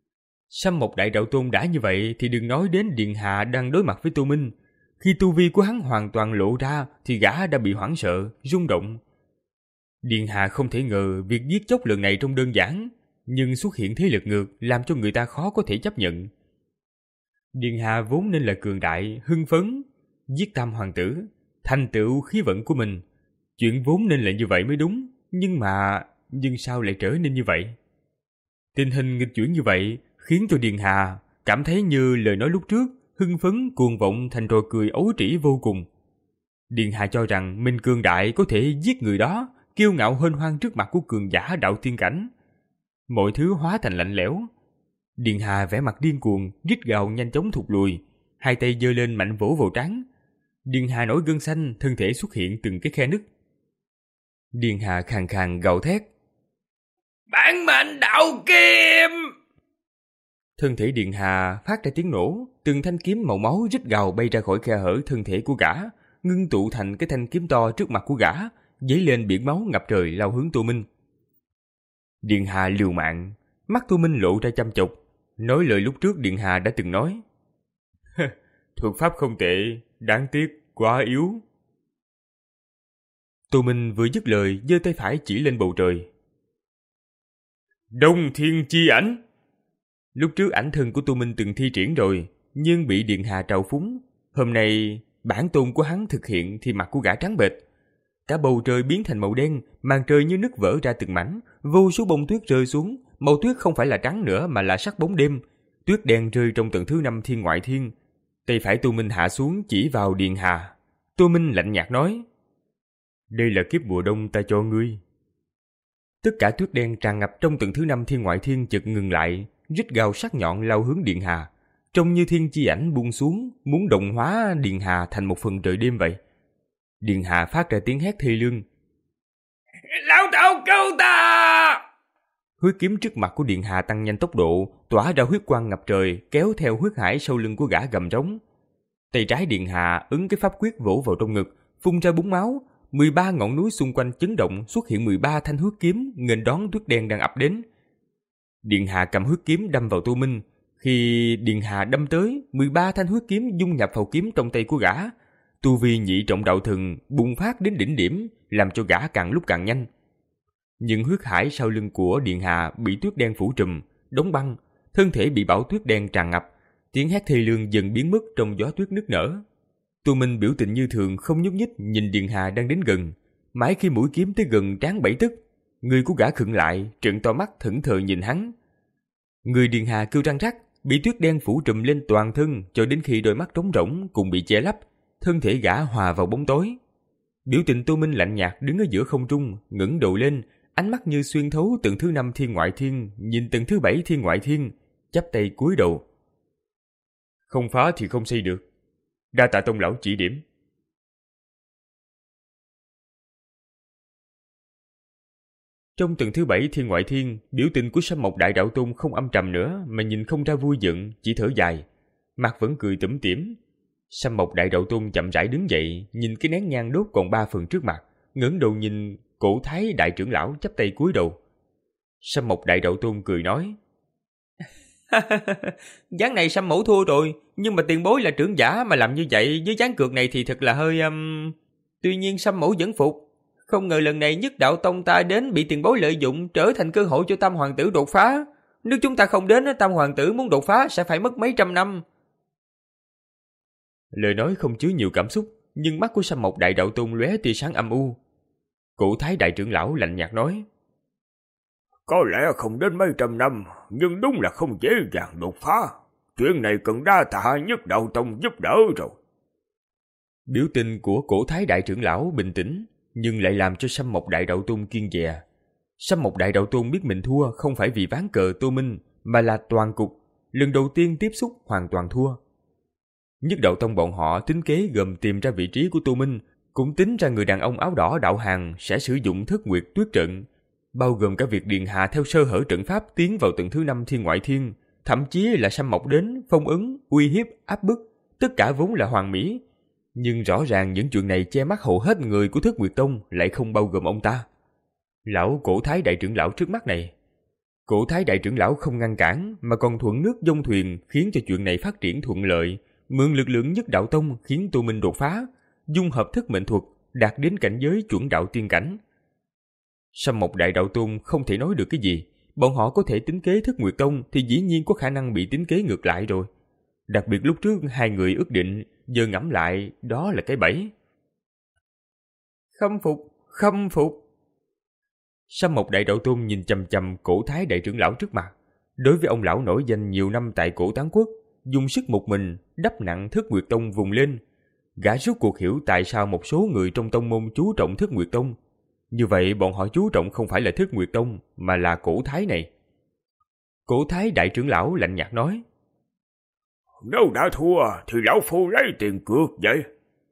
Sâm Mộc đại đạo tôn đã như vậy thì đừng nói đến Điện Hà đang đối mặt với Tô Minh. Khi tu vi của hắn hoàn toàn lộ ra thì gã đã bị hoảng sợ, rung động. Điện Hà không thể ngờ việc giết chóc lần này trông đơn giản, nhưng xuất hiện thế lực ngược làm cho người ta khó có thể chấp nhận. Điện Hà vốn nên là cường đại, hưng phấn, giết tam hoàng tử, thành tựu khí vận của mình. Chuyện vốn nên là như vậy mới đúng, nhưng mà... nhưng sao lại trở nên như vậy? Tình hình nghịch chuyển như vậy khiến cho Điền Hà cảm thấy như lời nói lúc trước, hưng phấn cuồng vọng thành trò cười ấu trĩ vô cùng. Điền Hà cho rằng mình cường đại có thể giết người đó, kiêu ngạo hênh hoang trước mặt của cường giả đạo tiên cảnh. Mọi thứ hóa thành lạnh lẽo. Điền Hà vẻ mặt điên cuồng, rít gào nhanh chóng thụt lùi, hai tay giơ lên mạnh vỗ vào trán. Điền Hà nổi gân xanh, thân thể xuất hiện từng cái khe nứt. Điền Hà khàn khàn gào thét: Bản mệnh đạo kiếm! Thân thể Điền Hà phát ra tiếng nổ, từng thanh kiếm màu máu rít gào bay ra khỏi khe hở thân thể của gã, ngưng tụ thành cái thanh kiếm to trước mặt của gã, dấy lên biển máu ngập trời lao hướng Tô Minh. Điền Hà liều mạng, mắt Tô Minh lộ ra chăm chọc, nói lời lúc trước Điền Hà đã từng nói: thuật pháp không tệ, đáng tiếc quá yếu. Tô Minh vừa dứt lời, giơ tay phải chỉ lên bầu trời. Đông Thiên Chi Ảnh! Lúc trước ảnh thân của Tô Minh từng thi triển rồi, nhưng bị Điền Hà trào phúng. Hôm nay bản tôn của hắn thực hiện thì mặt của gã trắng bệch. Cả bầu trời biến thành màu đen, màn trời như nứt vỡ ra từng mảnh, vô số bông tuyết rơi xuống. Màu tuyết không phải là trắng nữa mà là sắc bóng đêm. Tuyết đen rơi trong tầng thứ năm thiên ngoại thiên. Tay phải Tô Minh hạ xuống chỉ vào Điền Hà. Tô Minh lạnh nhạt nói: Đây là kiếp mùa đông ta cho ngươi. Tất cả tuyết đen tràn ngập trong tầng thứ năm thiên ngoại thiên chợt ngừng lại, rít gào sắc nhọn lao hướng Điền Hà, trông như thiên chi ảnh buông xuống, muốn đồng hóa Điền Hà thành một phần trời đêm vậy. Điền Hà phát ra tiếng hét thê lương: Lão Tẩu cứu ta! Huyết kiếm trước mặt của Điền Hà tăng nhanh tốc độ, tỏa ra huyết quang ngập trời, kéo theo huyết hải sau lưng của gã gầm rống. Tay trái Điền Hà ấn cái pháp quyết vỗ vào trong ngực, phun ra búng máu. mười ba ngọn núi xung quanh chấn động, xuất hiện mười ba thanh huyết kiếm nghênh đón tuyết đen đang ập đến. Điền Hà cầm huyết kiếm đâm vào Tô Minh. Khi Điền Hà đâm tới, mười ba thanh huyết kiếm dung nhập vào kiếm trong tay của gã. Tu vi nhị trọng đạo thần bùng phát đến đỉnh điểm, làm cho gã càng lúc càng nhanh. Nhưng huyết hải sau lưng của Điền Hà bị tuyết đen phủ trùm, đóng băng, thân thể bị bão tuyết đen tràn ngập, tiếng hét thê lương dần biến mất trong gió tuyết nức nở. Tô Minh biểu tình như thường không nhúc nhích nhìn Điền Hà đang đến gần. Mãi khi mũi kiếm tới gần trán bảy tấc, người của gã khựng lại, trợn to mắt thẫn thờ nhìn hắn. Người Điền Hà kêu răng rắc, bị tuyết đen phủ trùm lên toàn thân cho đến khi đôi mắt trống rỗng cùng bị che lấp, thân thể gã hòa vào bóng tối. Biểu tình Tô Minh lạnh nhạt đứng ở giữa không trung, ngẩng đầu lên, ánh mắt như xuyên thấu tầng thứ năm thiên ngoại thiên, nhìn tầng thứ bảy thiên ngoại thiên, chắp tay cúi đầu. Không phá thì không xây được, đa tạ tông lão chỉ điểm. Trong tầng thứ bảy thiên ngoại thiên, biểu tình của Sâm Mộc Đại Đạo Tôn không âm trầm nữa mà nhìn không ra vui giận, chỉ thở dài, mặt vẫn cười tủm tỉm. Sâm Mộc Đại Đạo Tôn chậm rãi đứng dậy, nhìn cái nén nhang đốt còn ba phần trước mặt, ngẩng đầu nhìn Cổ Thái Đại trưởng lão chắp tay cúi đầu. Sâm Mộc Đại Đạo Tôn cười nói: Ván này Sâm Mẫu thua rồi, nhưng mà tiền bối là trưởng giả mà làm như vậy với ván cược này thì thật là hơi um... Tuy nhiên Sâm Mẫu vẫn phục. Không ngờ lần này Nhất Đạo Tông ta đến bị tiền bối lợi dụng, trở thành cơ hội cho Tam Hoàng tử đột phá. Nếu chúng ta không đến, Tam Hoàng tử muốn đột phá sẽ phải mất mấy trăm năm. Lời nói không chứa nhiều cảm xúc, nhưng mắt của Sâm Mộc Đại Đạo Tôn lóe tia sáng âm u. Cổ Thái Đại trưởng lão lạnh nhạt nói: Có lẽ không đến mấy trăm năm, nhưng đúng là không dễ dàng đột phá. Chuyện này cần đa tạ Nhất Đạo Tông giúp đỡ rồi. Biểu tình của Cổ Thái Đại trưởng lão bình tĩnh, nhưng lại làm cho Sâm Mộc Đại Đạo Tôn kiêng dè. Sâm Mộc Đại Đạo Tôn biết mình thua không phải vì ván cờ Tô Minh, mà là toàn cục. Lần đầu tiên tiếp xúc hoàn toàn thua. Nhất Đạo Tông bọn họ tính kế gồm tìm ra vị trí của Tô Minh, cũng tính ra người đàn ông áo đỏ đạo hàng sẽ sử dụng Thất Nguyệt Tuyết trận, bao gồm cả việc Điền Hà theo sơ hở trận pháp tiến vào tầng thứ năm thiên ngoại thiên, thậm chí là Sâm Mộc đến phong ấn, uy hiếp, áp bức, tất cả vốn là hoàn mỹ. Nhưng rõ ràng những chuyện này che mắt hầu hết người của Thất Nguyệt Tông, lại không bao gồm ông ta. Lão Cổ Thái Đại trưởng lão trước mắt này. Cổ Thái Đại trưởng lão không ngăn cản mà còn thuận nước dông thuyền, khiến cho chuyện này phát triển thuận lợi, mượn lực lượng Nhất Đạo Tông khiến Tô Minh đột phá, dung hợp thức mệnh thuật, đạt đến cảnh giới chuẩn đạo tiên cảnh. Sâm Mộc Đại Đạo Tôn không thể nói được cái gì, bọn họ có thể tính kế Thất Nguyệt Tông thì dĩ nhiên có khả năng bị tính kế ngược lại rồi. Đặc biệt lúc trước hai người ước định, giờ ngẫm lại đó là cái bẫy. Khâm phục, khâm phục. Sâm Mộc Đại Đạo Tôn nhìn chằm chằm Cổ Thái Đại trưởng lão trước mặt, Đối với ông lão nổi danh nhiều năm tại Cổ Tán Quốc, dùng sức một mình đắp nặng Thất Nguyệt Tông vùng lên, gã rốt cuộc hiểu tại sao một số người trong tông môn chú trọng Thất Nguyệt Tông. Như vậy bọn họ chú trọng không phải là Thất Nguyệt Tông mà là Cổ Thái này. Cổ Thái đại trưởng lão lạnh nhạt nói: Nếu đã thua thì lão phu lấy tiền cược vậy.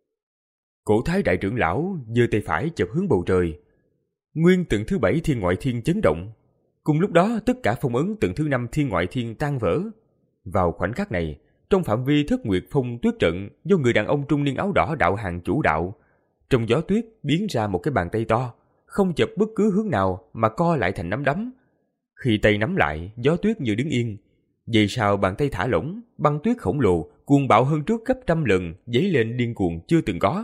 Cổ Thái đại trưởng lão giơ tay phải chụp hướng bầu trời. Nguyên tầng thứ bảy thiên ngoại thiên chấn động. Cùng lúc đó tất cả phong ấn tầng thứ năm thiên ngoại thiên tan vỡ. Vào khoảnh khắc này, trong phạm vi Thất Nguyệt Phong tuyết trận do người đàn ông trung niên áo đỏ đạo hàng chủ đạo, trong gió tuyết biến ra một cái bàn tay to, không chập bất cứ hướng nào mà co lại thành nắm đấm. Khi tay nắm lại, gió tuyết như đứng yên. Vậy sao bàn tay thả lỏng, băng tuyết khổng lồ cuồng bạo hơn trước gấp trăm lần, dấy lên điên cuồng chưa từng có.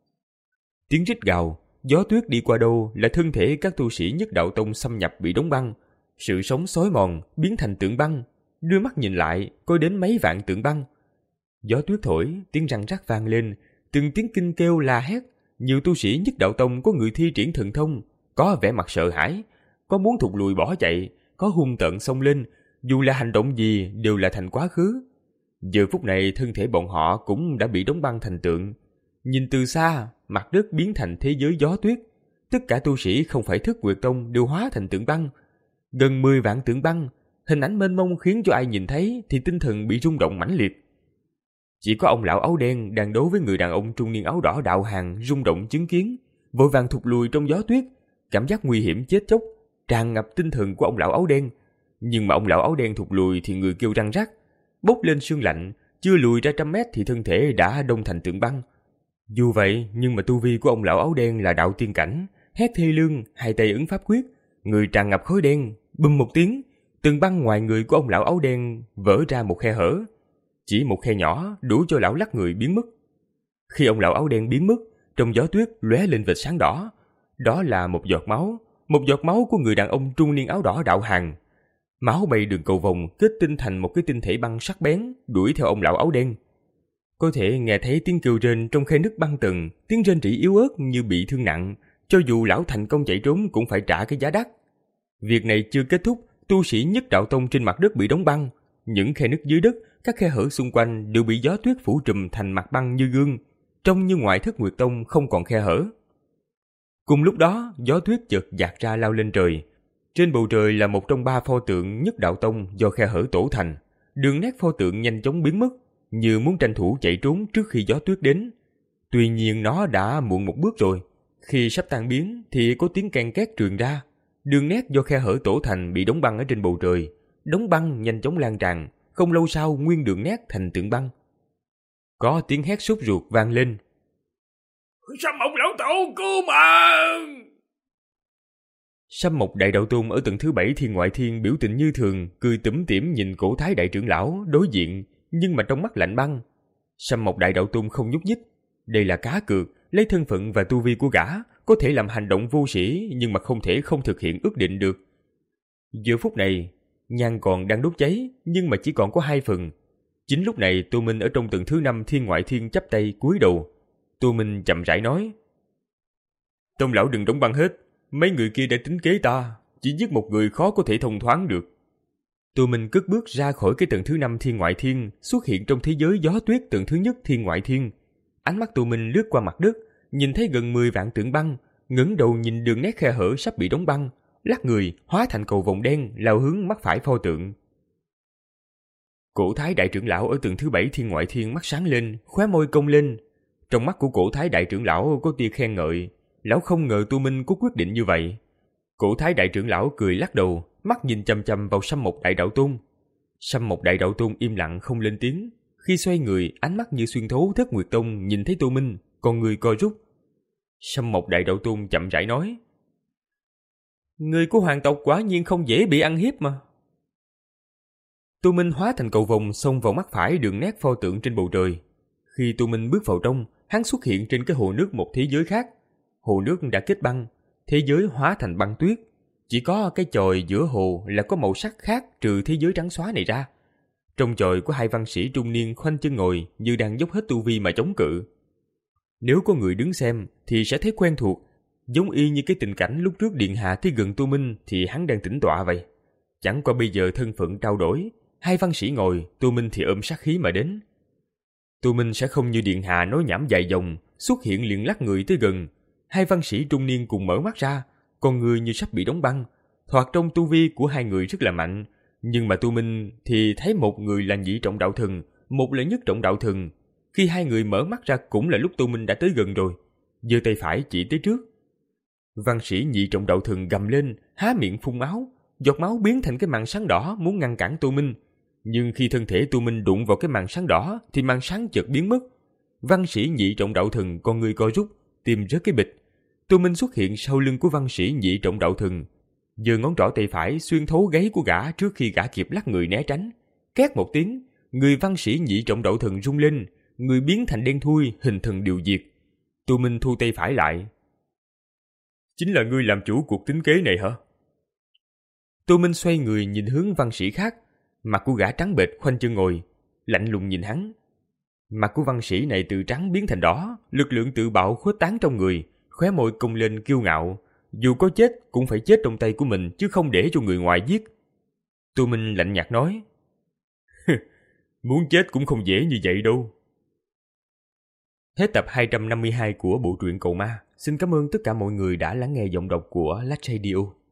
Tiếng rít gào, gió tuyết đi qua đâu là thân thể các tu sĩ Nhất Đạo Tông xâm nhập bị đóng băng, sự sống xói mòn biến thành tượng băng. Đưa mắt nhìn lại, coi đến mấy vạn tượng băng. Gió tuyết thổi, tiếng răng rắc vang lên, từng tiếng kinh kêu la hét. Nhiều tu sĩ Nhất Đạo Tông có người thi triển thần thông, có vẻ mặt sợ hãi, có muốn thụt lùi bỏ chạy, có hung tợn xông lên. Dù là hành động gì đều là thành quá khứ. Giờ phút này thân thể bọn họ cũng đã bị đóng băng thành tượng. Nhìn từ xa, mặt đất biến thành thế giới gió tuyết. Tất cả tu sĩ không phải Thất Nguyệt Tông đều hóa thành tượng băng. Gần mười vạn tượng băng, hình ảnh mênh mông khiến cho ai nhìn thấy thì tinh thần bị rung động mãnh liệt. Chỉ có ông lão áo đen đang đấu với người đàn ông trung niên áo đỏ đạo hàng rung động chứng kiến, vội vàng thụt lùi trong gió tuyết. Cảm giác nguy hiểm chết chóc tràn ngập tinh thần của ông lão áo đen. Nhưng mà ông lão áo đen thụt lùi thì người kêu răng rắc, bốc lên sương lạnh, chưa lùi ra trăm mét thì thân thể đã đông thành tượng băng. Dù vậy, nhưng mà tu vi của ông lão áo đen là đạo tiên cảnh, hét thê lương, hai tay ấn pháp quyết, người tràn ngập khói đen, bùm một tiếng, tường băng ngoài người của ông lão áo đen vỡ ra một khe hở. Chỉ một khe nhỏ đủ cho lão lắc người biến mất. Khi ông lão áo đen biến mất, trong gió tuyết lóe lên vệt sáng đỏ. Đó là một giọt máu, một giọt máu của người đàn ông trung niên áo đỏ đạo hàng. Máu bay đường cầu vồng kết tinh thành một cái tinh thể băng sắc bén đuổi theo ông lão áo đen. Có thể nghe thấy tiếng kêu rên trong khe nứt băng tầng, tiếng rên rỉ yếu ớt như bị thương nặng. Cho dù lão thành công chạy trốn cũng phải trả cái giá đắt. Việc này chưa kết thúc, tu sĩ Nhất Đạo Tông trên mặt đất bị đóng băng. Những khe nứt dưới đất, các khe hở xung quanh đều bị gió tuyết phủ trùm thành mặt băng như gương, trông như ngoài Thất Nguyệt Tông không còn khe hở. Cùng lúc đó, gió tuyết chợt dạt ra lao lên trời. Trên bầu trời là một trong ba pho tượng Nhất Đạo Tông do khe hở tổ thành. Đường nét pho tượng nhanh chóng biến mất, như muốn tranh thủ chạy trốn trước khi gió tuyết đến. Tuy nhiên nó đã muộn một bước rồi. Khi sắp tan biến thì có tiếng ken két truyền ra. Đường nét do khe hở tổ thành bị đóng băng ở trên bầu trời. Đóng băng nhanh chóng lan tràn, không lâu sau nguyên đường nét thành tượng băng. Có tiếng hét sốt ruột vang lên. Sâm Mộc lão tổ cứu mạng! Sâm Mộc đại đạo tôn ở tầng thứ bảy thiên ngoại thiên biểu tình như thường, cười tủm tỉm nhìn Cổ Thái đại trưởng lão đối diện, nhưng mà trong mắt lạnh băng. Sâm Mộc đại đạo tôn không nhúc nhích. Đây là cá cược, lấy thân phận và tu vi của gã, có thể làm hành động vô sĩ nhưng mà không thể không thực hiện ước định được. Giờ phút này, nhang còn đang đốt cháy, nhưng mà chỉ còn có hai phần. Chính lúc này Tô Minh ở trong tầng thứ năm thiên ngoại thiên chắp tay cúi đầu. Tô Minh chậm rãi nói: Tông lão đừng đóng băng hết, mấy người kia đã tính kế ta, chỉ giết một người khó có thể thông thoáng được. Tô Minh cất bước ra khỏi cái tầng thứ năm thiên ngoại thiên, xuất hiện trong thế giới gió tuyết tầng thứ nhất thiên ngoại thiên. Ánh mắt Tô Minh lướt qua mặt đất, nhìn thấy gần mười vạn tượng băng, ngẩng đầu nhìn đường nét khe hở sắp bị đóng băng, lắc người hóa thành cầu vồng đen lao hướng mắt phải pho tượng. Cổ Thái đại trưởng lão ở tầng thứ bảy thiên ngoại thiên mắt sáng lên, khóe môi cong lên. Trong mắt của Cổ Thái đại trưởng lão có tia khen ngợi, lão không ngờ Tô Minh có quyết định như vậy. Cổ Thái đại trưởng lão cười lắc đầu, mắt nhìn chằm chằm vào Sâm Mộc đại đạo tôn. Sâm Mộc đại đạo tôn im lặng không lên tiếng. Khi xoay người, ánh mắt như xuyên thấu Thất Nguyệt Tông nhìn thấy Tô Minh, còn người co rút. Sâm Mộc đại đạo tôn chậm rãi nói: Người của hoàng tộc quả nhiên không dễ bị ăn hiếp mà. Tô Minh hóa thành cầu vồng xông vào mắt phải đường nét pho tượng trên bầu trời. Khi Tô Minh bước vào trong, hắn xuất hiện trên cái hồ nước một thế giới khác. Hồ nước đã kết băng, thế giới hóa thành băng tuyết. Chỉ có cái chòi giữa hồ là có màu sắc khác trừ thế giới trắng xóa này ra. Trong chòi có hai văn sĩ trung niên khoanh chân ngồi như đang dốc hết tu vi mà chống cự. Nếu có người đứng xem thì sẽ thấy quen thuộc, giống y như cái tình cảnh lúc trước Điện Hạ tới gần Tô Minh thì hắn đang tĩnh tọa vậy. Chẳng qua bây giờ thân phận trao đổi, hai văn sĩ ngồi, Tô Minh thì ôm sát khí mà đến. Tô Minh sẽ không như điện hạ nói nhảm dài dòng, xuất hiện liền lắc người tới gần. Hai văn sĩ trung niên cùng mở mắt ra, con người như sắp bị đóng băng. Thoạt trong tu vi của hai người rất là mạnh, nhưng mà Tô Minh thì thấy một người là nhị trọng đạo thần, một là nhất trọng đạo thần. Khi hai người mở mắt ra cũng là lúc Tô Minh đã tới gần rồi, giơ tay phải chỉ tới trước. Văn sĩ nhị trọng đạo thần gầm lên, há miệng phun máu, giọt máu biến thành cái màn sáng đỏ muốn ngăn cản Tô Minh. Nhưng khi thân thể Tô Minh đụng vào cái màn sáng đỏ thì màn sáng chợt biến mất. Văn sĩ nhị trọng đạo thần con người co rút, tìm rớt cái bịch. Tô Minh xuất hiện sau lưng của văn sĩ nhị trọng đạo thần, giơ ngón trỏ tay phải xuyên thấu gáy của gã trước khi gã kịp lắc người né tránh. Két một tiếng, người văn sĩ nhị trọng đạo thần rung lên, người biến thành đen thui, hình thần điều diệt. Tô Minh thu tay phải lại. Chính là ngươi làm chủ cuộc tính kế này hả? Tô Minh xoay người nhìn hướng văn sĩ khác, mặt của gã trắng bệch khoanh chân ngồi, lạnh lùng nhìn hắn. Mặt của văn sĩ này từ trắng biến thành đỏ, lực lượng tự bạo khuếch tán trong người, khóe môi cong lên kiêu ngạo. Dù có chết cũng phải chết trong tay của mình chứ không để cho người ngoài giết. Tô Minh lạnh nhạt nói, muốn chết cũng không dễ như vậy đâu. Hết tập hai trăm năm mươi hai của bộ truyện Cầu Ma. Xin cảm ơn tất cả mọi người đã lắng nghe giọng đọc của Lách Radio.